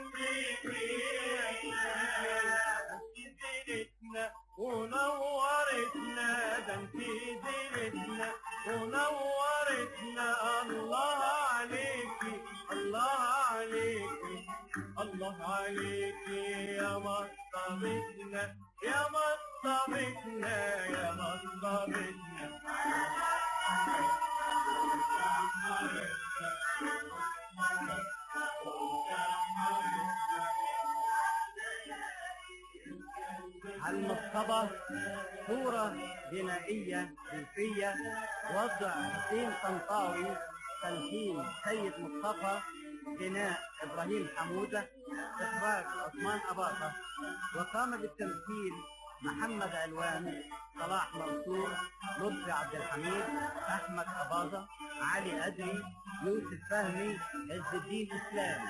تجينا ونورتنا ده انت زينتنا ونورتنا. الله عليكي الله عليكي الله عليكي يا مصابتنا يا مصابتنا يا مصابتنا. المصطبة صورة غنائية ريفية وضع حسين طنطاوي تلحين سيد مصطفى غناء إبراهيم حمودة إخراج عثمان أباطة. وقام بالتمثيل محمد علوان صلاح منصور لطفي عبد الحميد أحمد أباظة علي أدري يوسف فهمي عز الدين إسلام.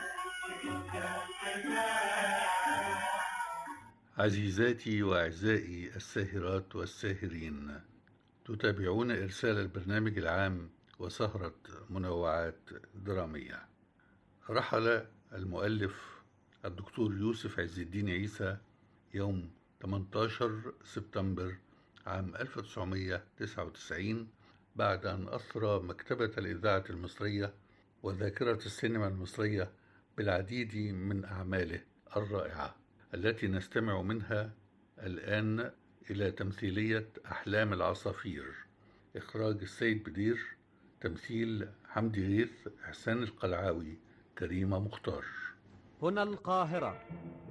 عزيزاتي وأعزائي الساهرات والساهرين، تتابعون إرسال البرنامج العام وسهرة منوعات درامية. رحل المؤلف الدكتور يوسف عز الدين عيسى يوم ثمانية عشر سبتمبر عام ألف وتسعمائة وتسعة وتسعين بعد أن أثرى مكتبة الإذاعة المصرية وذاكرة السينما المصرية بالعديد من أعماله الرائعة التي نستمع منها الآن إلى تمثيلية أحلام العصافير، إخراج السيد بدير، تمثيل حمدي غيث، إحسان القلعاوي، كريمة مختار.
هنا القاهرة.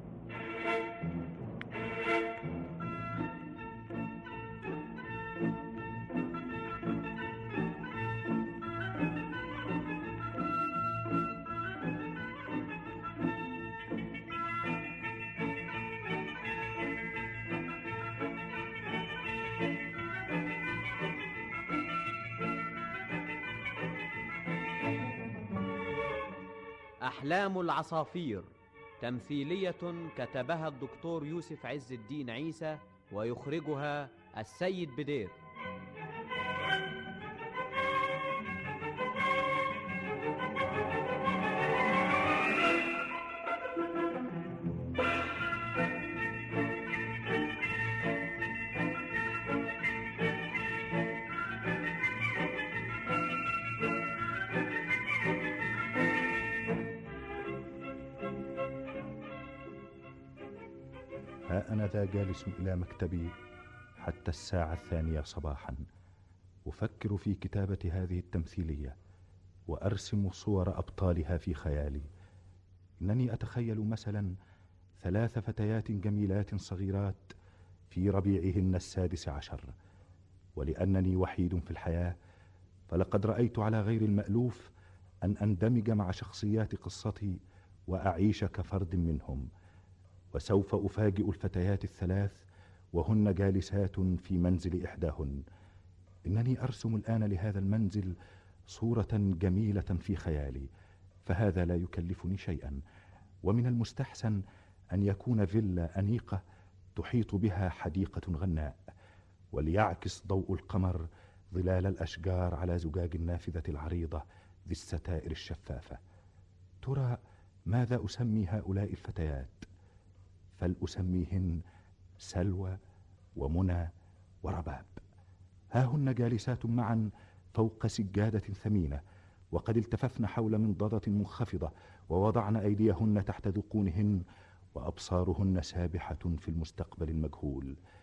أحلام العصافير، تمثيلية كتبها الدكتور يوسف عز الدين عيسى ويخرجها السيد بدير.
ها أنا ذا جالس إلى مكتبي حتى الساعة الثانية صباحا، أفكر في كتابة هذه التمثيلية وأرسم صور أبطالها في خيالي. إنني أتخيل مثلا ثلاث فتيات جميلات صغيرات في ربيعهن السادس عشر، ولأنني وحيد في الحياة فلقد رأيت على غير المألوف أن أندمج مع شخصيات قصتي وأعيش كفرد منهم. وسوف أفاجئ الفتيات الثلاث وهن جالسات في منزل إحداهن. إنني أرسم الآن لهذا المنزل صورة جميلة في خيالي، فهذا لا يكلفني شيئا، ومن المستحسن أن يكون فيلا أنيقة تحيط بها حديقة غناء، وليعكس ضوء القمر ظلال الأشجار على زجاج النافذة العريضة ذي الستائر الشفافة. ترى ماذا أسمي هؤلاء الفتيات؟ فلأسميهن سلوى ومنى ورباب. ها هن جالسات معا فوق سجادة ثمينة، وقد التففن حول منضدة منخفضة، ووضعن أيديهن تحت ذقونهن، وأبصارهن سابحة في المستقبل المجهول.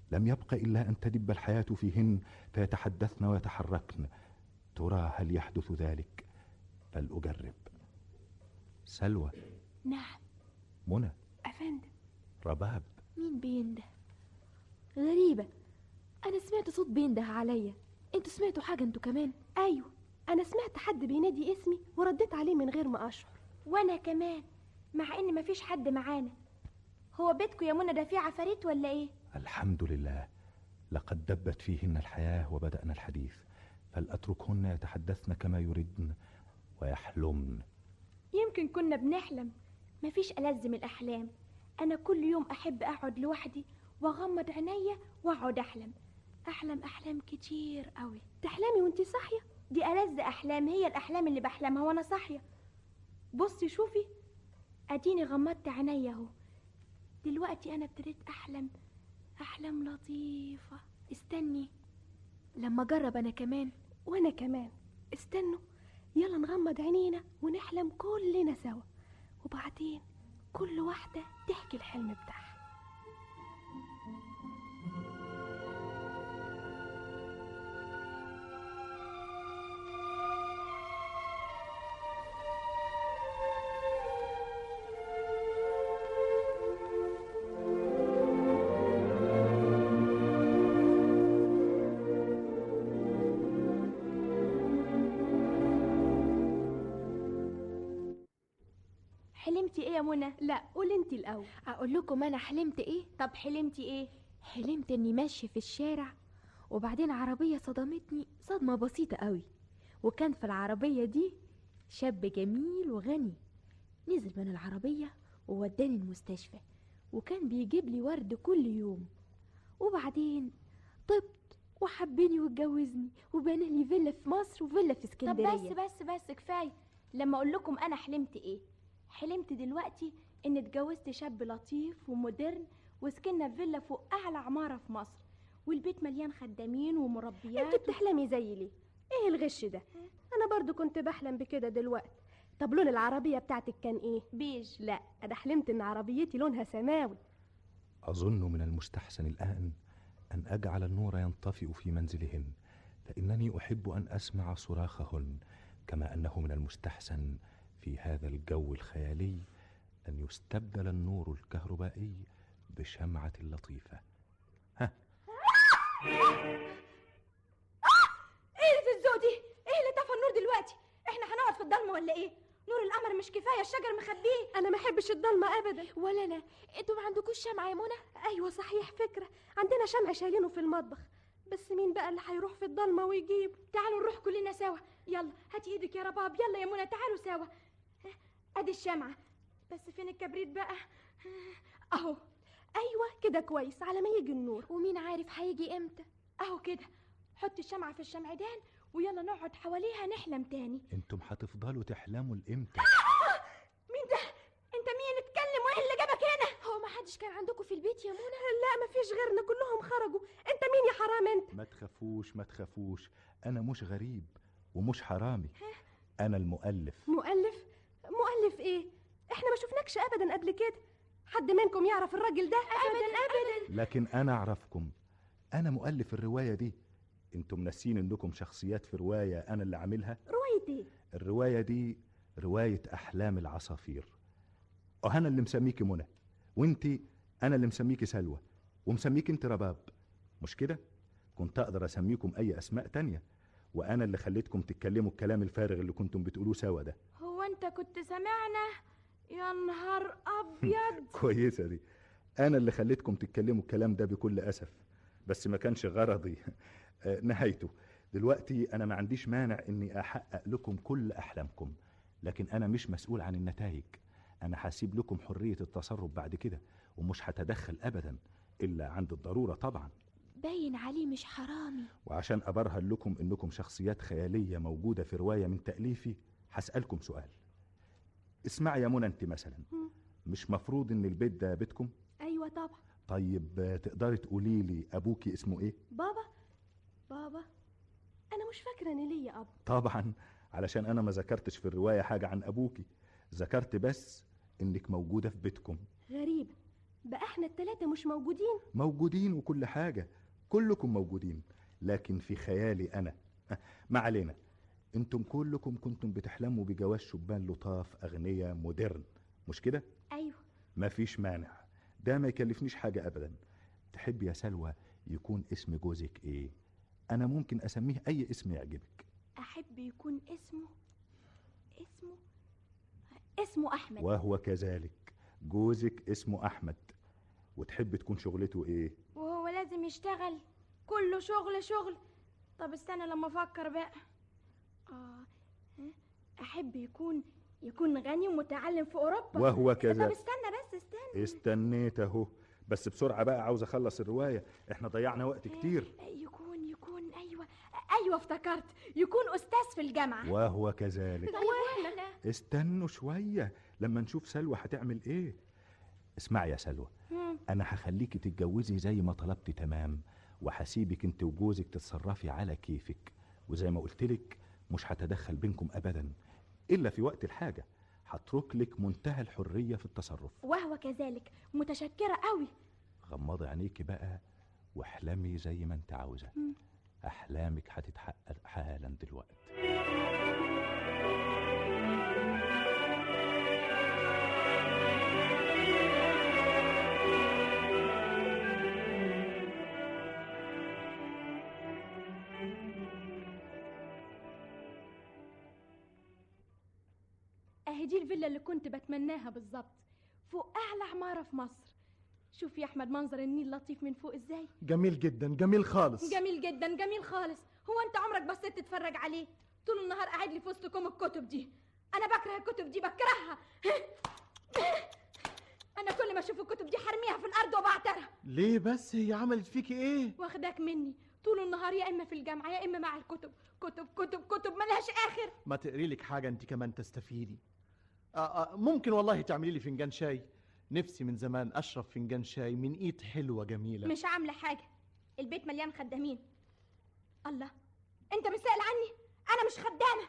لم يبق إلا أن تدب الحياة فيهن فيتحدثن ويتحركن. ترى هل يحدث ذلك؟ بل أجرب. سلوى.
نعم.
منى.
أفندم.
رباب.
مين بينده؟ غريبة، أنا سمعت صوت بينده عليا. انتوا سمعتوا حاجة انتوا كمان؟
أيوة، أنا سمعت حد بينادي اسمي ورديت عليه من غير ما أشعر.
وأنا كمان، مع إن مفيش حد معانا. هو بيتكم يا منى ده فيه عفاريت ولا إيه؟
الحمد لله، لقد دبت فيهن الحياة وبدأنا الحديث، فلأتركهن يتحدثن كما يردن ويحلمن.
يمكن كنا بنحلم. مفيش ألذ من الأحلام. أنا كل يوم أحب أقعد لوحدي وأغمض عينيا وأقعد أحلم. أحلم أحلام كتير قوي.
تحلمي وانتي صاحية؟
دي ألذ أحلام، هي الأحلام اللي بحلمها وأنا صاحية. بصي شوفي، أديني غمضت عينيا أهو. دلوقتي أنا ابتديت أحلم أحلام لطيفة.
استني لما أجرب أنا كمان.
وأنا كمان. استنوا، يلا نغمض عينينا ونحلم كلنا سوا، وبعدين كل واحدة تحكي الحلم بتاعها.
حلمتي ايه يا منى؟
لا قولي انتي الاول.
اقول لكم انا حلمت ايه؟
طب حلمتي ايه؟
حلمت اني ماشيه في الشارع، وبعدين عربيه صدمتني صدمه بسيطه قوي، وكان في العربيه دي شاب جميل وغني. نزل من العربيه ووداني المستشفى، وكان بيجيب لي ورد كل يوم. وبعدين طبت وحبني واتجوزني وبنى لي فيلا في مصر وفيلا في اسكندريه.
طب بس بس بس كفايه. لما اقول لكم انا حلمت ايه؟ حلمت دلوقتي ان اتجوزت شاب لطيف ومودرن، وسكننا في فيلا فوق اعلى عماره في مصر، والبيت مليان خدامين ومربيات.
انت بتحلمي زي ليه؟ ايه الغش ده؟ انا برضو كنت بحلم بكده دلوقتي. طب لون العربيه بتاعتك كان ايه؟
بيج.
لا، انا حلمت ان عربيتي لونها سماوي.
أظن من المستحسن الآن أن أجعل النور ينطفئ في منزلهن، فإنني أحب أن أسمع صراخهن، كما أنه من المستحسن في هذا الجو الخيالي أن يستبدل النور الكهربائي بشمعة لطيفة. ها.
ايه في الذوق دي؟ ايه اللي طفى النور دلوقتي؟ احنا هنقعد في الضلمه ولا ايه؟ نور القمر مش كفايه، الشجر مخبيه.
انا ما احبش الضلمه ابدا.
ولا انا. انتوا ما عندكوش شمعة يا منى؟
ايوه صحيح، فكره. عندنا شمع شايلينه في المطبخ، بس مين بقى اللي هيروح في الضلمه ويجيب؟
تعالوا نروح كلنا سوا. يلا هاتي ايدك يا رباب. يلا يا منى تعالوا سوا. ادي الشمعة، بس فين الكبريت بقى؟ اهو.
ايوه كده كويس على ما يجي النور.
ومين عارف هيجي امتى؟
اهو كده. حطي الشمعة في الشمعدان ويلا نقعد حواليها نحلم تاني.
انتم هتفضلوا تحلموا لامتى؟
مين ده؟ انت مين؟ اتكلم. وايه اللي جابك هنا؟
هو ما حدش كان عندكم في البيت يا منى؟
لا مفيش غيرنا، كلهم خرجوا. انت مين يا حرام انت؟
ما تخافوش ما تخافوش، انا مش غريب ومش حرامي. انا المؤلف.
مؤلف؟ مؤلف ايه؟ احنا ما شفناكش ابدا قبل كده. حد منكم يعرف الراجل ده؟
ابدا ابدا.
لكن انا اعرفكم، انا مؤلف الرواية دي. انتم ناسين انكم شخصيات في رواية انا اللي عاملها.
رواية ايه؟
الرواية دي رواية احلام العصافير، وانا اللي مسميكي منى، وانتي انا اللي مسميكي سلوى، ومسميكي انت رباب. مش كده؟ كنت اقدر اسميكم اي اسماء تانية، وانا اللي خليتكم تتكلموا الكلام الفارغ اللي كنتم بتقولوه سوا ده.
هو انت كنت سامعنا؟ يا نهار ابيض.
كويسة دي. انا اللي خليتكم تتكلموا الكلام ده بكل اسف، بس ما كانش غرضي. نهايته دلوقتي انا ما عنديش مانع اني احقق لكم كل احلامكم، لكن انا مش مسؤول عن النتائج. انا هسيب لكم حرية التصرف بعد كده، ومش هتدخل ابدا الا عند الضرورة طبعا.
باين عليه مش حرامي.
وعشان ابرهن لكم انكم شخصيات خيالية موجودة في رواية من تأليفي، هسألكم سؤال. اسمعي يا منى، انت مثلا مش مفروض ان البيت ده بيتكم؟
ايوه طبعا.
طيب تقدري تقولي لي ابوكي اسمه ايه؟
بابا. بابا انا مش فاكره ان ليا اب.
طبعا، علشان انا ما ذكرتش في الرواية حاجة عن ابوكي، ذكرت بس انك موجودة في بيتكم.
غريبة، بقى احنا التلاتة مش موجودين؟
موجودين وكل حاجة، كلكم موجودين، لكن في خيالي أنا. ما علينا. انتم كلكم كنتم بتحلموا بجواز شبان لطاف أغنياء مودرن، مش كده؟
ايوه.
مفيش مانع، ده ما يكلفنيش حاجة أبدا. تحب يا سلوى يكون اسم جوزك ايه؟ أنا ممكن أسميه أي اسم يعجبك.
احب يكون اسمه اسمه اسمه احمد.
وهو كذلك، جوزك اسمه أحمد. وتحب تكون شغلته ايه؟
وهو لازم يشتغل؟ كله شغل شغل. طب استنى لما افكر بقى. اه احب يكون يكون غني ومتعلم في اوروبا.
وهو كذلك.
طب استنى بس استنى.
استنيت اهو، بس بسرعة بقى، عاوز اخلص الرواية، احنا ضيعنا وقت كتير.
يكون يكون ايوه ايوه افتكرت، يكون استاذ في الجامعة.
وهو كذلك.
واحنا
استنوا شوية لما نشوف سلوى هتعمل ايه. اسمعي يا سلوى، انا هخليكي تتجوزي زي ما طلبتي تمام، وهسيبك انت وجوزك تتصرفي على كيفك، وزي ما قلتلك مش هتدخل بينكم ابدا الا في وقت الحاجة. هترك لك منتهى الحرية في التصرف.
وهو كذلك. متشكرة قوي.
غمضي عينيكي بقى واحلمي زي ما انت عاوزة. احلامك هتتحقق حالا دلوقتي.
اهي دي الفيلا اللي كنت بتمناها بالظبط، فوق اعلى عمارة في مصر. شوف يا احمد منظر النيل لطيف من فوق ازاي.
جميل جدا، جميل خالص.
جميل جدا جميل خالص. هو انت عمرك بصيت تتفرج عليه؟ طول النهار قاعد لي في وسط كوم الكتب دي. انا بكره الكتب دي، بكرهها. انا كل ما اشوف الكتب دي حرميها في الارض وبعترها.
ليه بس؟ هي عملت فيكي ايه؟
واخداك مني طول النهار، يا اما في الجامعه يا اما مع الكتب. كتب كتب كتب ملهاش اخر.
ما تقري لك حاجه انت كمان تستفيدي. آه آه ممكن والله تعملي لي فنجان شاي. نفسي من زمان اشرب فنجان شاي من ايد حلوه جميله.
مش عامله حاجه، البيت مليان خدامين. الله، انت مش سائل عني؟ انا مش خدامه،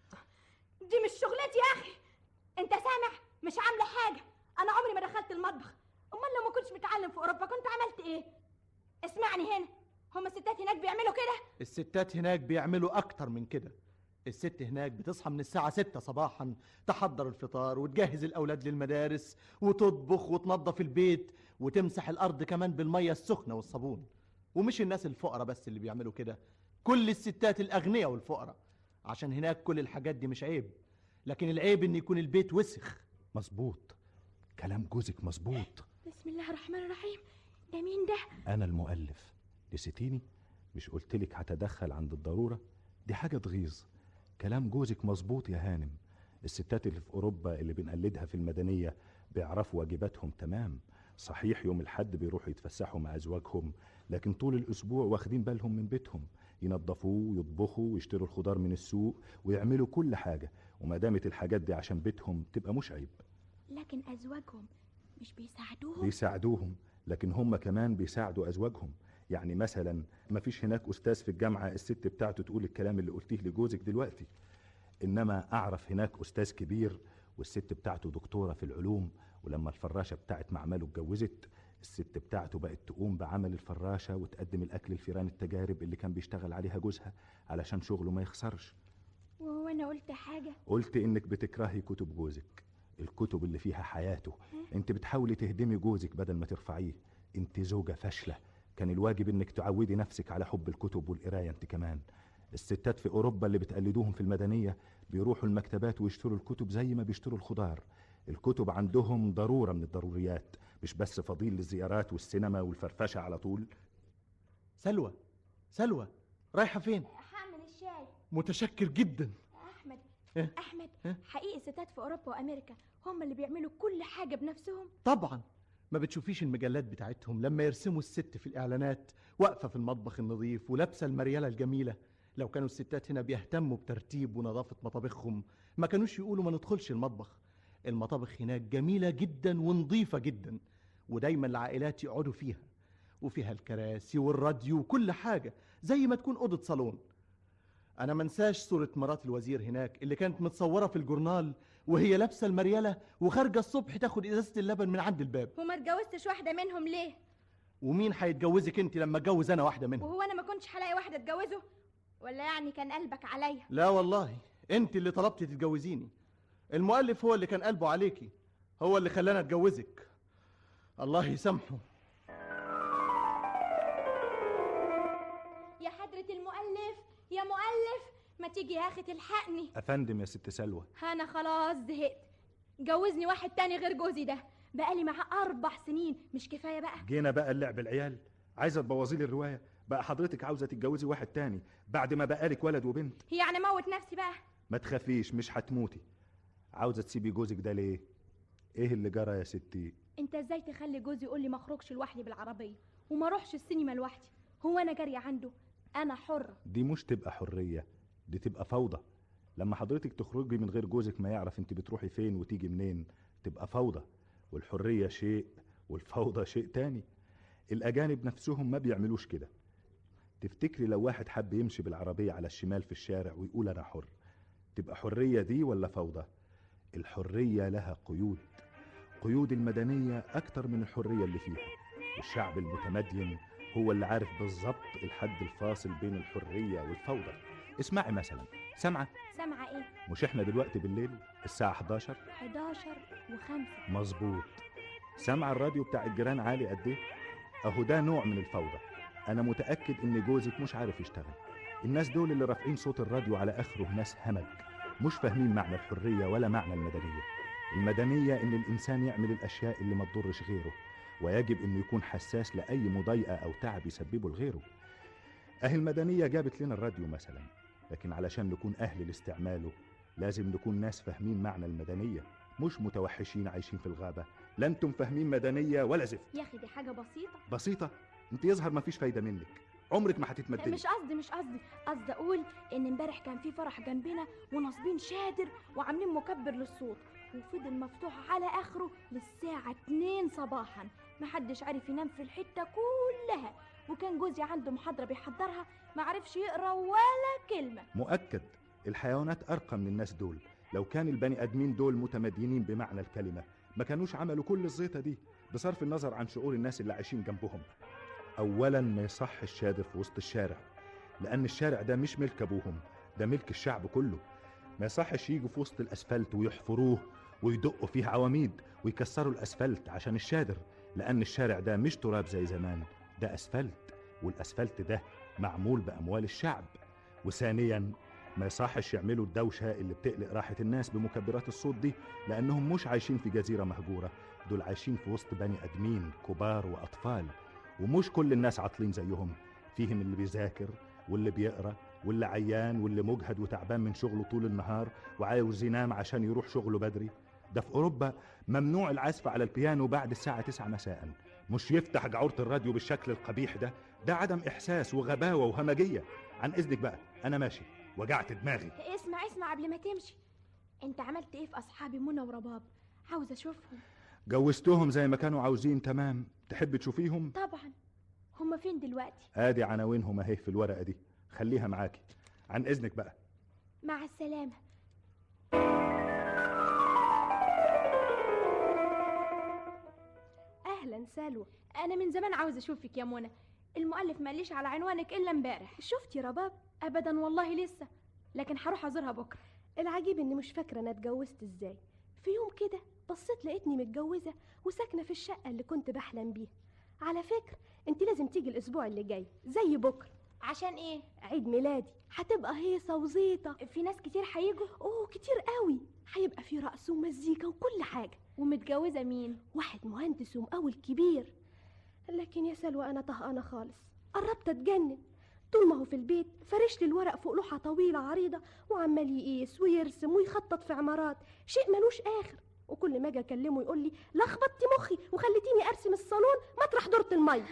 دي مش شغلتي يا اخي. انت سامع؟ مش عامله حاجه. انا عمري ما دخلت المطبخ. امال لو ما كنتش متعلم في اوروبا كنت عملت ايه؟ اسمعني هنا، هما الستات هناك بيعملوا كده؟
الستات هناك بيعملوا اكتر من كده. الست هناك بتصحى من الساعة ستة صباحا، تحضر الفطار وتجهز الأولاد للمدارس وتطبخ وتنظف البيت وتمسح الأرض كمان بالمية السخنة والصابون. ومش الناس الفقراء بس اللي بيعملوا كده، كل الستات الأغنياء والفقراء، عشان هناك كل الحاجات دي مش عيب، لكن العيب إن يكون البيت وسخ.
مظبوط، كلام جوزك مظبوط.
بسم الله الرحمن الرحيم. ده مين ده؟
أنا المؤلف. نسيتيني؟ مش قلتلك هتدخل عند الضرورة؟ دي حاجة تغيظ. كلام جوزك مظبوط يا هانم. الستات اللي في أوروبا اللي بنقلدها في المدنية بيعرفوا واجباتهم تمام. صحيح يوم الحد بيروحوا يتفسحوا مع أزواجهم، لكن طول الأسبوع واخدين بالهم من بيتهم، ينظفوه ويطبخوا ويشتروا الخضار من السوق ويعملوا كل حاجة، وما دامت الحاجات دي عشان بيتهم تبقى مش عيب.
لكن أزواجهم مش بيساعدوهم؟
بيساعدوهم، لكن هم كمان بيساعدوا أزواجهم. يعني مثلا ما فيش هناك أستاذ في الجامعة الست بتاعته تقول الكلام اللي قلتيه لجوزك دلوقتي، إنما أعرف هناك أستاذ كبير والست بتاعته دكتورة في العلوم، ولما الفراشة بتاعت معمله اتجوزت الست بتاعته بقت تقوم بعمل الفراشة وتقدم الأكل لفيران التجارب اللي كان بيشتغل عليها جوزها علشان شغله ما يخسرش.
وهو أنا قلت حاجة؟
قلت إنك بتكرهي كتب جوزك، الكتب اللي فيها حياته. انت بتحاولي تهدمي جوزك بدل ما ترفعيه. انت زوجة فاشلة، كان الواجب انك تعودي نفسك على حب الكتب والقراية انت كمان. الستات في اوروبا اللي بتقلدوهم في المدنية بيروحوا المكتبات ويشتروا الكتب زي ما بيشتروا الخضار. الكتب عندهم ضرورة من الضروريات، مش بس فضيل للزيارات والسينما والفرفشة على طول.
سلوى، سلوى رايحة فين؟
هعمل الشاي.
متشكر جدا.
أحمد
إيه؟
أحمد
إيه؟
حقيقي الستات في أوروبا وأمريكا هم اللي بيعملوا كل حاجة بنفسهم؟
طبعا. ما بتشوفيش المجلات بتاعتهم لما يرسموا الست في الإعلانات واقفة في المطبخ النظيف ولابسة المريالة الجميلة؟ لو كانوا الستات هنا بيهتموا بترتيب ونظافة مطابخهم ما كانوش يقولوا ما ندخلش المطبخ. المطابخ هناك جميلة جدا ونظيفة جدا، ودايما العائلات يقعدوا فيها، وفيها الكراسي والراديو وكل حاجة زي ما تكون أوضة صالون. انا منساش صورة مرات الوزير هناك اللي كانت متصورة في الجورنال وهي لابسة المريالة وخارجة الصبح تاخد ازازة اللبن من عند الباب.
وما اتجوزتش واحدة منهم ليه؟
ومين هيتجوزك انت لما اتجوز انا واحدة منهم؟
وهو انا ما كنتش هلاقي واحدة اتجوزه؟ ولا يعني كان قلبك عليا؟
لا والله انت اللي طلبتي تتجوزيني. المؤلف هو اللي كان قلبه عليكي، هو اللي خلانا اتجوزك. الله يسامحه.
يا حضرة المؤلف، يا مؤلف، ما تيجي يا اخي تلحقني.
افندم يا ست سلوى.
انا خلاص زهقت، جوزني واحد تاني غير جوزي ده، بقالي معاه اربع سنين، مش كفايه بقى؟
جينا بقى اللعب العيال، عايزه تبوظي لي الروايه بقى. حضرتك عاوزه تتجوزي واحد تاني بعد ما بقالك ولد وبنت؟
يعني اموت نفسي بقى؟
ما تخافيش، مش هتموتي. عاوزه تسيبي جوزك ده ليه؟ ايه اللي جرى يا ستي؟
انت ازاي تخلي جوزي يقول لي ما اخرجش لوحدي بالعربيه وما اروحش السينما لوحدي؟ هو انا جاريه عنده؟ انا حره.
دي مش تبقى حريه، دي تبقى فوضى. لما حضرتك تخرجي من غير جوزك ما يعرف انت بتروحي فين وتيجي منين تبقى فوضى. والحريه شيء والفوضى شيء تاني. الاجانب نفسهم ما بيعملوش كده. تفتكري لو واحد حب يمشي بالعربيه على الشمال في الشارع ويقول انا حر، تبقى حريه دي ولا فوضى؟ الحريه لها قيود، قيود المدنيه اكتر من الحريه اللي فيها. والشعب المتمدين هو اللي عارف بالظبط الحد الفاصل بين الحريه والفوضى. اسمعي مثلا، سامعه؟
سامعه ايه؟
مش احنا دلوقتي بالليل الساعه حداشر؟
حداشر وخمسة.
مظبوط. سامعه الراديو بتاع الجيران عالي قد ايه؟ اهو ده نوع من الفوضى. انا متاكد ان جوزك مش عارف يشتغل. الناس دول اللي رافعين صوت الراديو على اخره ناس همج، مش فاهمين معنى الحريه ولا معنى المدنيه. المدنيه ان الانسان يعمل الاشياء اللي ما تضرش غيره، ويجب انه يكون حساس لاي مضايقه او تعب يسببه لغيره. اهي المدنيه جابت لنا الراديو مثلا، لكن علشان نكون اهل لاستعماله لازم نكون ناس فاهمين معنى المدنيه، مش متوحشين عايشين في الغابه. لا انتم فاهمين مدنيه ولا زفت.
يا اخي دي حاجه بسيطه.
بسيطه؟ انت يظهر ما فيش فايده منك، عمرك ما هتتمدني.
مش قصدي مش قصدي قصدي اقول ان امبارح كان في فرح جنبنا وناصبين شادر وعاملين مكبر للصوت، وفضل مفتوح على اخره للساعه اتنين صباحا، محدش عارف ينام في الحته كلها، وكان جوزي عنده محاضره بيحضرها ما عرفش يقرا ولا كلمه.
مؤكد الحيوانات ارقى من الناس دول. لو كان البني ادمين دول متمدينين بمعنى الكلمه ما كانوش عملوا كل الزيطه دي، بصرف النظر عن شعور الناس اللي عايشين جنبهم. اولا ما يصح الشادر في وسط الشارع، لان الشارع ده مش ملك ابوهم، ده ملك الشعب كله. ما يصحش يجوا في وسط الاسفلت ويحفروه ويدقوا فيه عواميد ويكسروا الاسفلت عشان الشادر، لان الشارع ده مش تراب زي زمان، ده اسفلت، والاسفلت ده معمول باموال الشعب. وثانيا ما يصحش يعملوا الدوشه اللي بتقلق راحه الناس بمكبرات الصوت دي، لانهم مش عايشين في جزيره مهجوره، دول عايشين في وسط بني ادمين كبار واطفال، ومش كل الناس عاطلين زيهم. فيهم اللي بيذاكر واللي بيقرا واللي عيان واللي مجهد وتعبان من شغله طول النهار وعاوز ينام عشان يروح شغله بدري. ده في اوروبا ممنوع العزف على البيانو بعد الساعه تسعة مساء. مش يفتح جعورة الراديو بالشكل القبيح ده، ده عدم احساس وغباوه وهمجيه. عن اذنك بقى انا ماشي، وجعت دماغي.
اسمع اسمع قبل ما تمشي، انت عملت ايه في اصحابي منى ورباب؟ عاوزه اشوفهم.
جوزتهم زي ما كانوا عاوزين تمام. تحب تشوفيهم؟
طبعا. هما فين دلوقتي؟
ادي عناوينهم اهي في الورقه دي، خليها معاكي. عن اذنك بقى.
مع السلامه. اهلا سلوى. انا من زمان عاوزه اشوفك يا منى. المؤلف ماليش على عنوانك الا امبارح.
شفتي رباب؟
ابدا والله لسه، لكن هروح ازورها بكره.
العجيب اني مش فاكره انا اتجوزت ازاي. في يوم كده بصيت لقيتني متجوزه وساكنه في الشقه اللي كنت بحلم بيها. على فكره انت لازم تيجي الاسبوع اللي جاي زي بكره.
عشان ايه؟
عيد ميلادي، هتبقى هيصه وزيطه.
في ناس كتير هيجوا؟
اوه كتير قوي، هيبقى في رقص ومزيكا وكل حاجه.
ومتجوزه مين؟
واحد مهندس ومقاول كبير. لكن يا سلوى انا طهقانه خالص، قربت اتجنن. طول ما هو في البيت فرش لي الورق فوق لوحه طويله عريضه وعمال يقيس ويرسم ويخطط في عمارات، شيء ملوش اخر. وكل ما اجي اكلمه يقول لي لخبطتي مخي وخليتيني ارسم الصالون مطرح دورة الميه.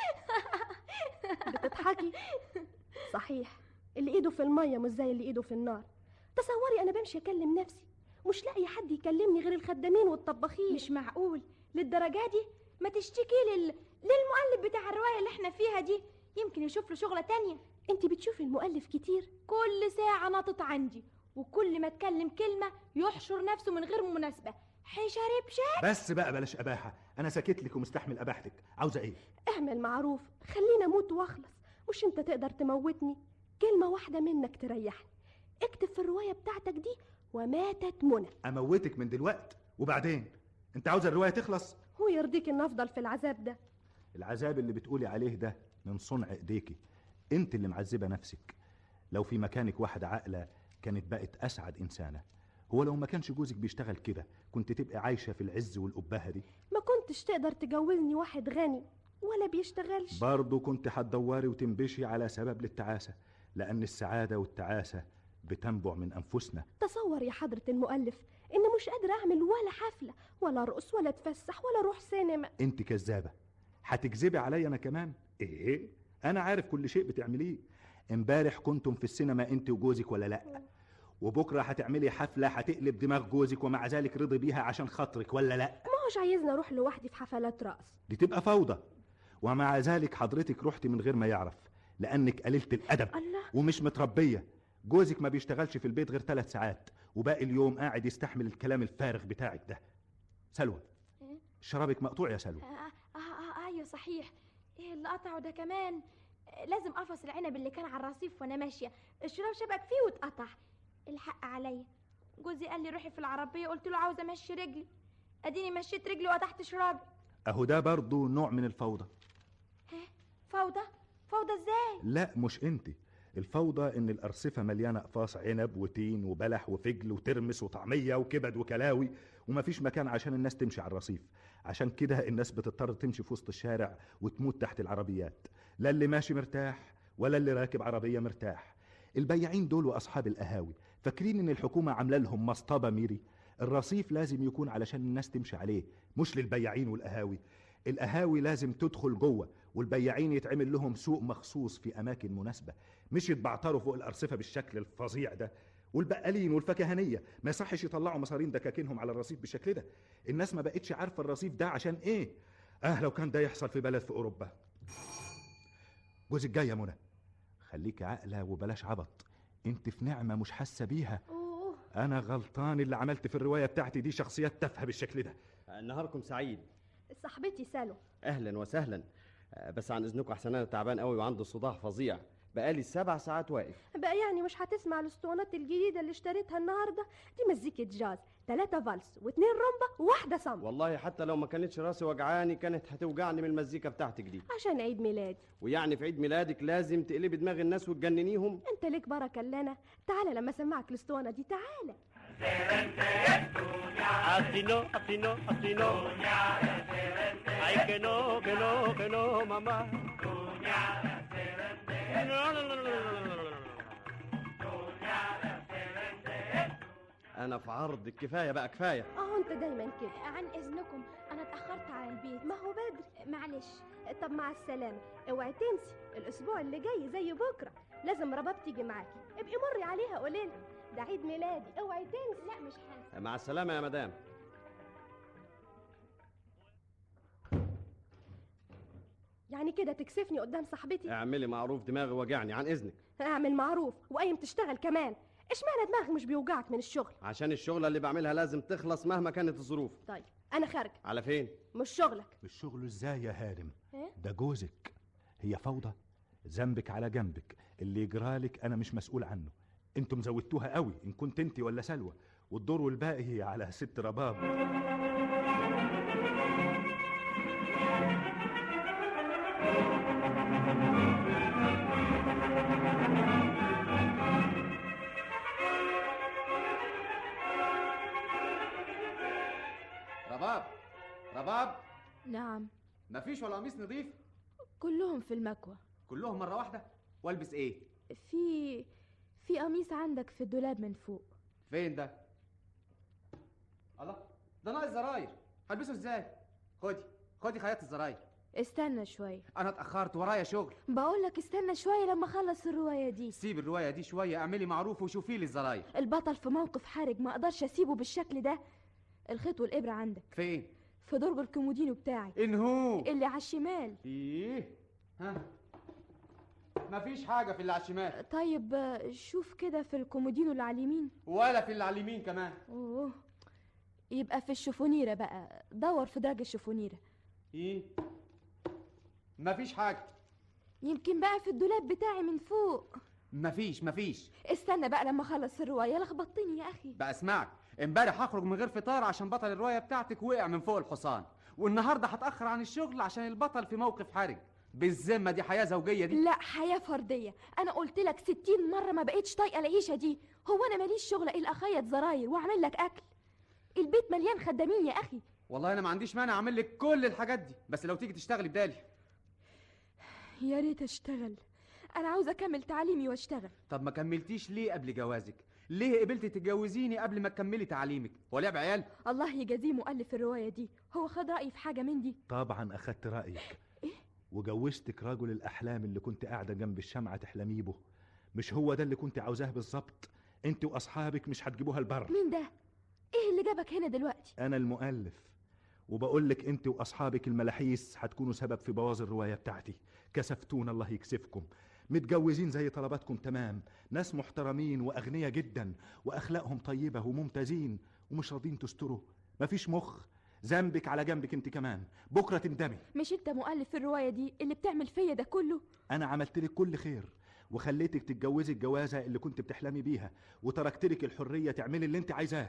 بتضحكي؟ صحيح، اللي ايده في الميه مش زي اللي ايده في النار. تصوري انا بمشي اكلم نفسي مش لاقي حد يكلمني غير الخدامين والطباخين.
مش معقول للدرجه دي؟ ما تشتكي لل... للمؤلف بتاع الروايه اللي احنا فيها دي، يمكن يشوف له شغله تانية.
انت بتشوفي المؤلف كتير؟
كل ساعة نطت عندي، وكل ما اتكلم كلمة يحشر نفسه من غير مناسبة. حشري بشك.
بس بقى بلاش اباحه، انا ساكت لك ومستحمل اباحتك. عاوزه ايه؟
اعمل معروف، خلينا اموت واخلص. مش انت تقدر تموتني؟ كلمة واحدة منك تريحني. اكتب في الرواية بتاعتك دي وماتت منى.
اموتك من دلوقت وبعدين؟ انت عاوزه الروايه تخلص؟
هو يرضيك ان افضل في العذاب ده؟
العذاب اللي بتقولي عليه ده من صنع ايديكي، انت اللي معذبه نفسك. لو في مكانك واحده عاقله كانت بقت اسعد انسانه. هو لو ما كانش جوزك بيشتغل كده كنت تبقى عايشه في العز والابهه دي؟
ما كنتش تقدر تجوزني واحد غني ولا بيشتغلش.
برضه كنت هتدوري وتنبشي على سبب للتعاسه، لان السعاده والتعاسه بتنبع من انفسنا.
تصور يا حضرة المؤلف إن مش قادرة أعمل ولا حفلة ولا رقص ولا أتفسح ولا أروح سينما.
انت كذابه، هتكذبي عليا انا كمان؟ ايه، انا عارف كل شيء بتعمليه. امبارح كنتم في السينما انت وجوزك ولا لا؟ وبكره هتعملي حفله هتقلب دماغ جوزك ومع ذلك رضي بيها عشان خاطرك ولا لا؟
ما هوش عايزني أروح لوحدي في حفلات رقص.
دي تبقى فوضى. ومع ذلك حضرتك رحتي من غير ما يعرف، لانك قليله الادب
الله.
ومش متربيه. جوزك ما بيشتغلش في البيت غير ثلاث ساعات وباقي اليوم قاعد يستحمل الكلام الفارغ بتاعك ده. سلوى، شرابك مقطوع يا سلوى.
آه, آه, آه ايوه صحيح. ايه اللي قطعه ده كمان؟ لازم افصل العنب اللي كان على الرصيف وانا ماشيه، الشراب شبك فيه واتقطع. الحق عليا. جوزي قال لي روحي في العربيه، قلت له عاوزه امشي رجلي، اديني مشيت رجلي وتحت شرابي.
اهو ده برضه نوع من الفوضى.
فوضى؟ فوضى ازاي؟
لا مش انت. الفوضى ان الارصفه مليانه اقفاص عنب وتين وبلح وفجل وترمس وطعميه وكبد وكلاوي، ومفيش مكان عشان الناس تمشي على الرصيف. عشان كده الناس بتضطر تمشي في وسط الشارع وتموت تحت العربيات. لا اللي ماشي مرتاح ولا اللي راكب عربيه مرتاح. البياعين دول واصحاب القهاوي فاكرين ان الحكومه عامله لهم مصطبه ميري؟ الرصيف لازم يكون علشان الناس تمشي عليه، مش للبياعين والقهاوي. القهاوي لازم تدخل جوه، والبياعين يتعمل لهم سوق مخصوص في اماكن مناسبه، مش يتبعتروا فوق الارصفه بالشكل الفظيع ده. والبقالين والفكهانيه ما يصحش يطلعوا مصارين دكاكينهم على الرصيف بالشكل ده. الناس ما بقتش عارفه الرصيف ده عشان ايه. اه لو كان ده يحصل في بلد في اوروبا. جوزك جاي يا منى، خليك عاقله وبلاش عبط. انت في نعمه مش حاسه بيها.
أوه.
انا غلطان اللي عملت في الروايه بتاعتي دي شخصيات تافهه بالشكل ده.
نهاركم سعيد.
صاحبتي سالو.
اهلا وسهلا. بس عن اذنكم احسن انا تعبان قوي وعنده صداع فظيع، بقالي سبع ساعات واقف.
بقى يعني مش هتسمع الاسطوانات الجديده اللي اشتريتها النهارده؟ دي مزيكه جاز، ثلاثة فالس واثنين رومبا وواحده صمت.
والله حتى لو ما كانتش راسي وجعاني كانت هتوجعني من المزيكا بتاعتك دي.
عشان عيد ميلادي.
ويعني في عيد ميلادك لازم تقلبي دماغ الناس وتجننيهم؟
انت ليك بركه لنا. تعالى لما اسمعك الاسطوانه دي. تعالى.
Así no, así no, así no. Ay, que no, que no, que no, mamá. No, no, no, no, no, no, no.
انا في عرض كفايه بقى كفايه.
اه انت دايما كده.
عن اذنكم انا اتاخرت على البيت.
ما هو بدري.
معلش.
طب مع السلامه. اوعي تنسي الاسبوع اللي جاي زي بكره لازم رباب تيجي معاكي. ابقي مري عليها قولي لها ده عيد ميلادي. اوعي تنسي.
لا مش هنسى.
مع السلامه يا مدام.
يعني كده تكسفني قدام صاحبتي؟
اعملي معروف، دماغي وجعني عن اذنك.
اعمل معروف وقايم تشتغل كمان. اشمعنى دماغك مش بيوجعك من الشغل؟
عشان الشغله اللي بعملها لازم تخلص مهما كانت الظروف.
طيب انا خارجه.
على فين؟
مش شغلك.
مش شغله ازاي يا هارم؟
إيه؟
ده جوزك. هي فوضى؟ ذنبك على جنبك، اللي يجرالك انا مش مسؤول عنه. انتم زودتوها قوي ان كنت انت ولا سلوى، والدور والباقي على ست رباب.
رباب رباب.
نعم.
مفيش ولا قميص نظيف؟
كلهم في المكوى.
كلهم مرة واحدة؟ والبس ايه؟
في في قميص عندك في الدولاب من فوق.
فين ده؟ الله، ده ناقص زراير، هلبسه ازاي؟ خدي خدي خياط الزراير.
استنى شوية.
انا اتأخرت ورايا شغل.
بقولك استنى شوية لما اخلص الرواية دي.
سيب الرواية دي شوية، اعملي معروف وشوفي لي الزراير.
البطل في موقف حرج ما اقدرش اسيبه بالشكل ده. الخيط والابرة عندك.
فين؟
في درج الكومودينو بتاعي.
انهو؟
اللي على الشمال.
ايه؟ ها مفيش حاجه في اللي على الشمال.
طيب آه، شوف كده في الكومودينو اللي على اليمين.
ولا في اللي على اليمين كمان.
اوه، يبقى في الشفونيرة بقى، دور في درج الشفونيرة.
ايه؟ مفيش حاجه.
يمكن بقى في الدولاب بتاعي من فوق.
مفيش مفيش.
استنى بقى لما اخلص الرواية، لخبطتني يا اخي.
بقى اسمعك، امبارح هخرج من غير فطار عشان بطل الروايه بتاعتك وقع من فوق الحصان، والنهارده هتاخر عن الشغل عشان البطل في موقف حرج. بالذمه دي حياه زوجيه دي؟
لا، حياة فردية. انا قلت لك ستين مرة ما بقيتش طايقة العيشة دي. هو انا ماليش شغل الا اخيط زراير واعمل لك اكل؟ البيت مليان خدامين يا اخي.
والله انا ما عنديش مانع اعمل لك كل الحاجات دي، بس لو تيجي تشتغلي بدالي.
يا ريت اشتغل، انا عاوزة اكمل تعليمي واشتغل.
طب ما كملتيش ليه قبل جوازك؟ ليه قبلتي تتجوزيني قبل ما تكملي تعليمك؟ هو لعب عيال؟
الله يجازيه مؤلف الرواية دي، هو خد رأيي في حاجة من دي؟
طبعا أخدت رأيك.
إيه؟
وجوزتك رجل الأحلام اللي كنت قاعدة جنب الشمعة تحلمي به. مش هو ده اللي كنت عاوزاه بالظبط؟ انت وأصحابك مش هتجيبوها البر.
مين ده؟ ايه اللي جابك هنا دلوقتي؟
أنا المؤلف، وبقولك انت وأصحابك الملاحيس هتكونوا سبب في بوظ الرواية بتاعتي. كسفتونا الله يكسفكم. متجوزين زي طلباتكم تمام، ناس محترمين وأغنياء جدا وأخلاقهم طيبة وممتازين، ومش راضين تستروا. مفيش مخ. ذنبك على جنبك انت كمان، بكرة تندمي.
مش انت مؤلف الرواية دي اللي بتعمل فيا ده كله؟
أنا عملت لك كل خير وخليتك تتجوزي الجوازة اللي كنت بتحلمي بيها، وتركت لك الحرية تعملي اللي انت عايزاه.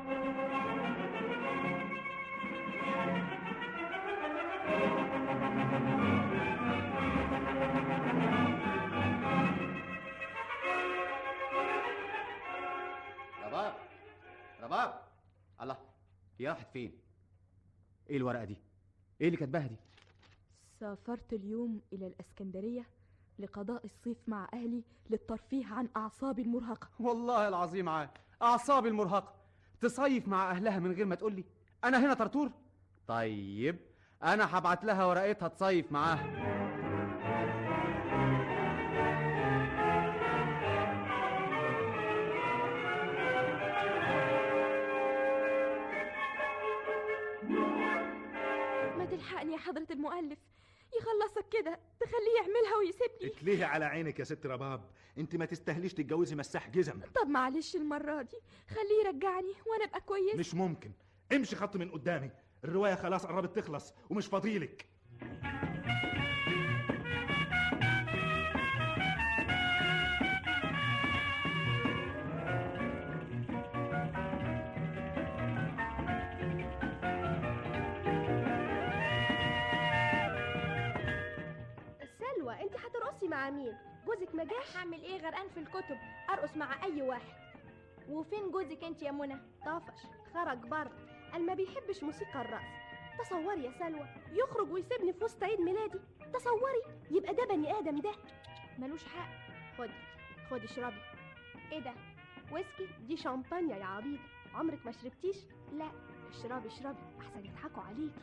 رباب رباب، الله، هي راحت فين؟ ايه الورقه دي؟ ايه اللي كاتباها دي؟
سافرت اليوم إلى الإسكندرية لقضاء الصيف مع أهلي للترفيه عن أعصابي المرهقة.
والله العظيم عاد اعصابي المرهقه. تصيف مع اهلها من غير ما تقولي؟ انا هنا طرطور؟ طيب انا هبعت لها ورقتها تصيف معاها.
ما تلحقني يا حضرة المؤلف، يخلصك كده تخليه يعملها ويسيبني.
اتلهي على عينك يا ست رباب، انت ما تستاهليش تتجوزي مساح جزم.
طب معلش المرة دي خليه يرجعني وانا ابقى كويس.
مش ممكن. امشي خط من قدامي، الرواية خلاص قربت تخلص ومش فاضيلك.
سلوى، انت هترقصي مع مين؟ جوزك ما جاش؟
هعمل ايه غرقان في الكتب؟ ارقص مع اي واحد. وفين جوزك انت يا منى؟
طافش، خرج بره، قال ما بيحبش موسيقى الرقص. تصوري يا سلوى، يخرج ويسيبني في وسط عيد ميلادي. تصوري، يبقى ده بني ادم ده؟
ملوش حق.
خدي خدي اشربي.
ايه ده؟ ويسكي؟
دي شامبانيا يا عبيط، عمرك ما شربتيش؟ لا، اشربي اشربي احسن يضحكوا عليكي.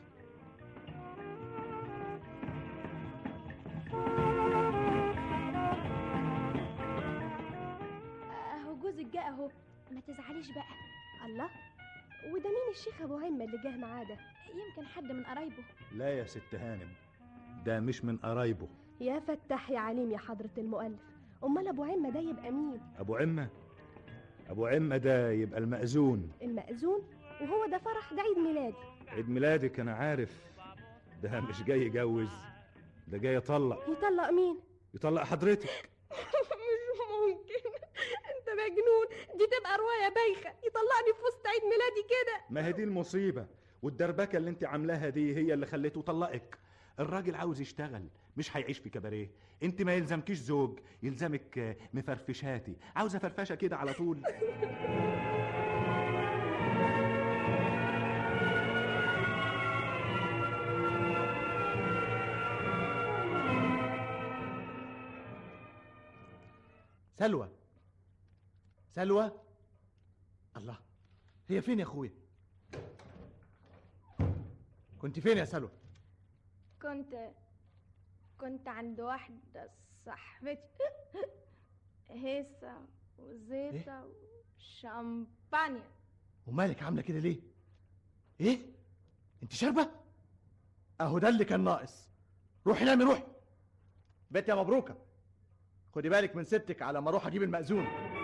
اهو جوزك جه اهو، ما تزعليش بقى.
الله، وده مين الشيخ ابو عمه اللي جه معاه ده؟
يمكن حد من قرايبه.
لا يا ست هانم، ده مش من قرايبه.
يا فتاح يا عليم يا حضرة المؤلف، امال ابو عمه ده يبقى مين؟
ابو عمه ابو عمه ده يبقى المأذون.
المأذون؟ وهو ده فرح؟ ده عيد ميلادي.
عيد ميلادك انا عارف، ده مش جاي يجوز، ده جاي يطلق.
يطلق مين؟
يطلق حضرتك.
مش ممكن، انت مجنون، دي تبقى روايه بايخه، يطلقني في وسط عيد ميلادي كده؟
ما هي دي المصيبه، والدربكه اللي انت عاملاها دي هي اللي خليته طلقك. الراجل عاوز يشتغل، مش هيعيش في كباريه. انت ما يلزمكيش زوج، يلزمك مفرفشاتي. عاوزه فرفشه كده على طول.
سلوى سلوى، الله، هي فين يا اخويا؟ كنت فين يا سلوى؟
كنت كنت عند واحدة صاحبتي هيصة وزيتة وشامبانيا.
ومالك عامله كده ليه؟ ايه؟ انت شاربه؟ اهو ده اللي كان ناقص. روحي نامي روحي. بيت يا مبروكه، خدي بالك من ستك على ما اروح اجيب المأذون.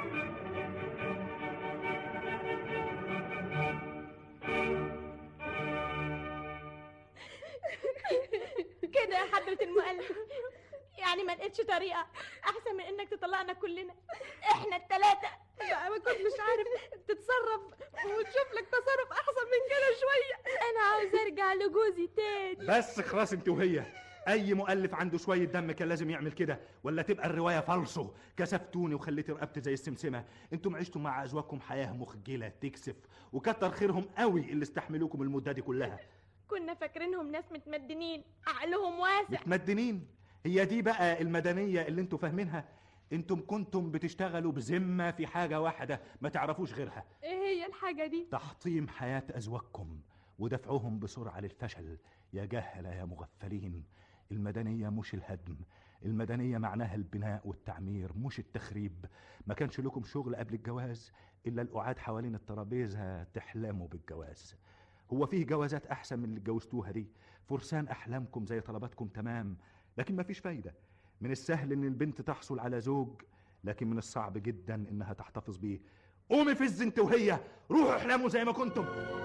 كده يا حضرة المؤلف، يعني ما لقيتش طريقة أحسن من إنك تطلعنا كلنا إحنا التلاتة بقى، ما كنت مش عارف تتصرف وتشوف لك تصرف أحسن من كده شوية. أنا عاوز أرجع لجوزي تاني.
بس خلاص انت وهي، اي مؤلف عنده شويه دم كان لازم يعمل كده، ولا تبقى الروايه فالصو. كسفتوني وخليتي رقبتي زي السمسمه. انتم عشتوا مع ازواجكم حياه مخجله تكسف، وكتر خيرهم قوي اللي استحملوكم المده دي كلها.
كنا فاكرينهم ناس متمدنين عقلهم واسع.
متمدنين؟ هي دي بقى المدنيه اللي انتم فاهمينها؟ انتم كنتم بتشتغلوا بذمه في حاجه واحده ما تعرفوش غيرها.
ايه هي الحاجه دي؟
تحطيم حياه ازواجكم ودفعهم بسرعه للفشل. يا جهله يا مغفلين، المدنيه مش الهدم، المدنيه معناها البناء والتعمير مش التخريب. ما كانش لكم شغل قبل الجواز الا القعاد حوالين الترابيزه تحلموا بالجواز. هو فيه جوازات احسن من اللي اتجوزتوها دي؟ فرسان احلامكم زي طلباتكم تمام، لكن مفيش فايده. من السهل ان البنت تحصل على زوج، لكن من الصعب جدا انها تحتفظ بيه. قومي فز انت وهي، روحوا احلموا زي ما كنتم.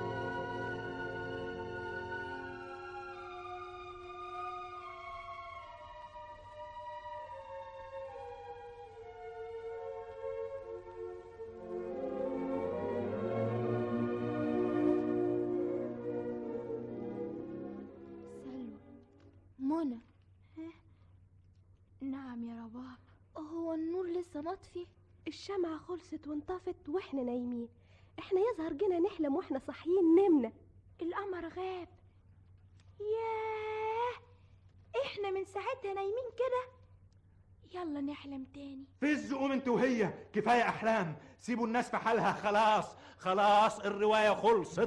منى. نعم يا رباب. هو النور لسه مطفي؟
الشمعة خلصت وانطفت واحنا نايمين. احنا يظهر جينا نحلم واحنا صاحيين نمنا.
القمر غاب. ياه، احنا من ساعتها نايمين كده. يلا نحلم تاني.
فز قوم انت وهي، كفايه احلام، سيبوا الناس في حالها. خلاص خلاص الروايه خلصت.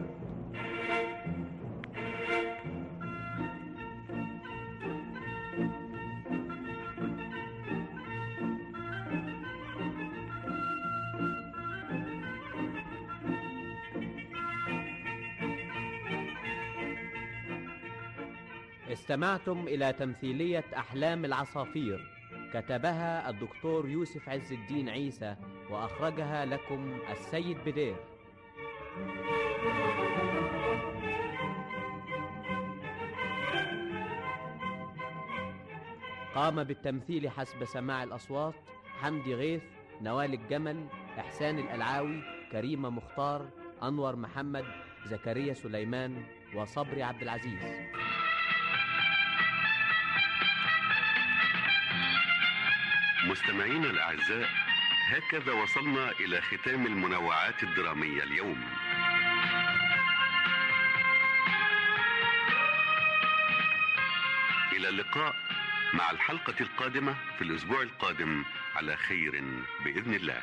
استمعتم إلى تمثيلية أحلام العصافير، كتبها الدكتور يوسف عز الدين عيسى، وأخرجها لكم السيد بدير. قام بالتمثيل حسب سماع الأصوات حمدي غيث، نوال الجمل، إحسان الألعاوي، كريمة مختار، أنور محمد، زكريا سليمان، وصبري عبد العزيز.
مستمعينا الأعزاء، هكذا وصلنا إلى ختام المنوعات الدرامية اليوم. إلى اللقاء مع الحلقة القادمة في الأسبوع القادم على خير بإذن الله.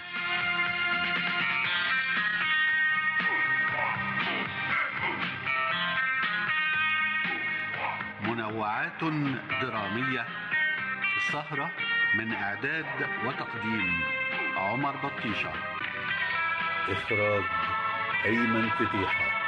منوعات درامية، السهرة من إعداد وتقديم عمر بطيشة، إخراج أيمن فتيحة.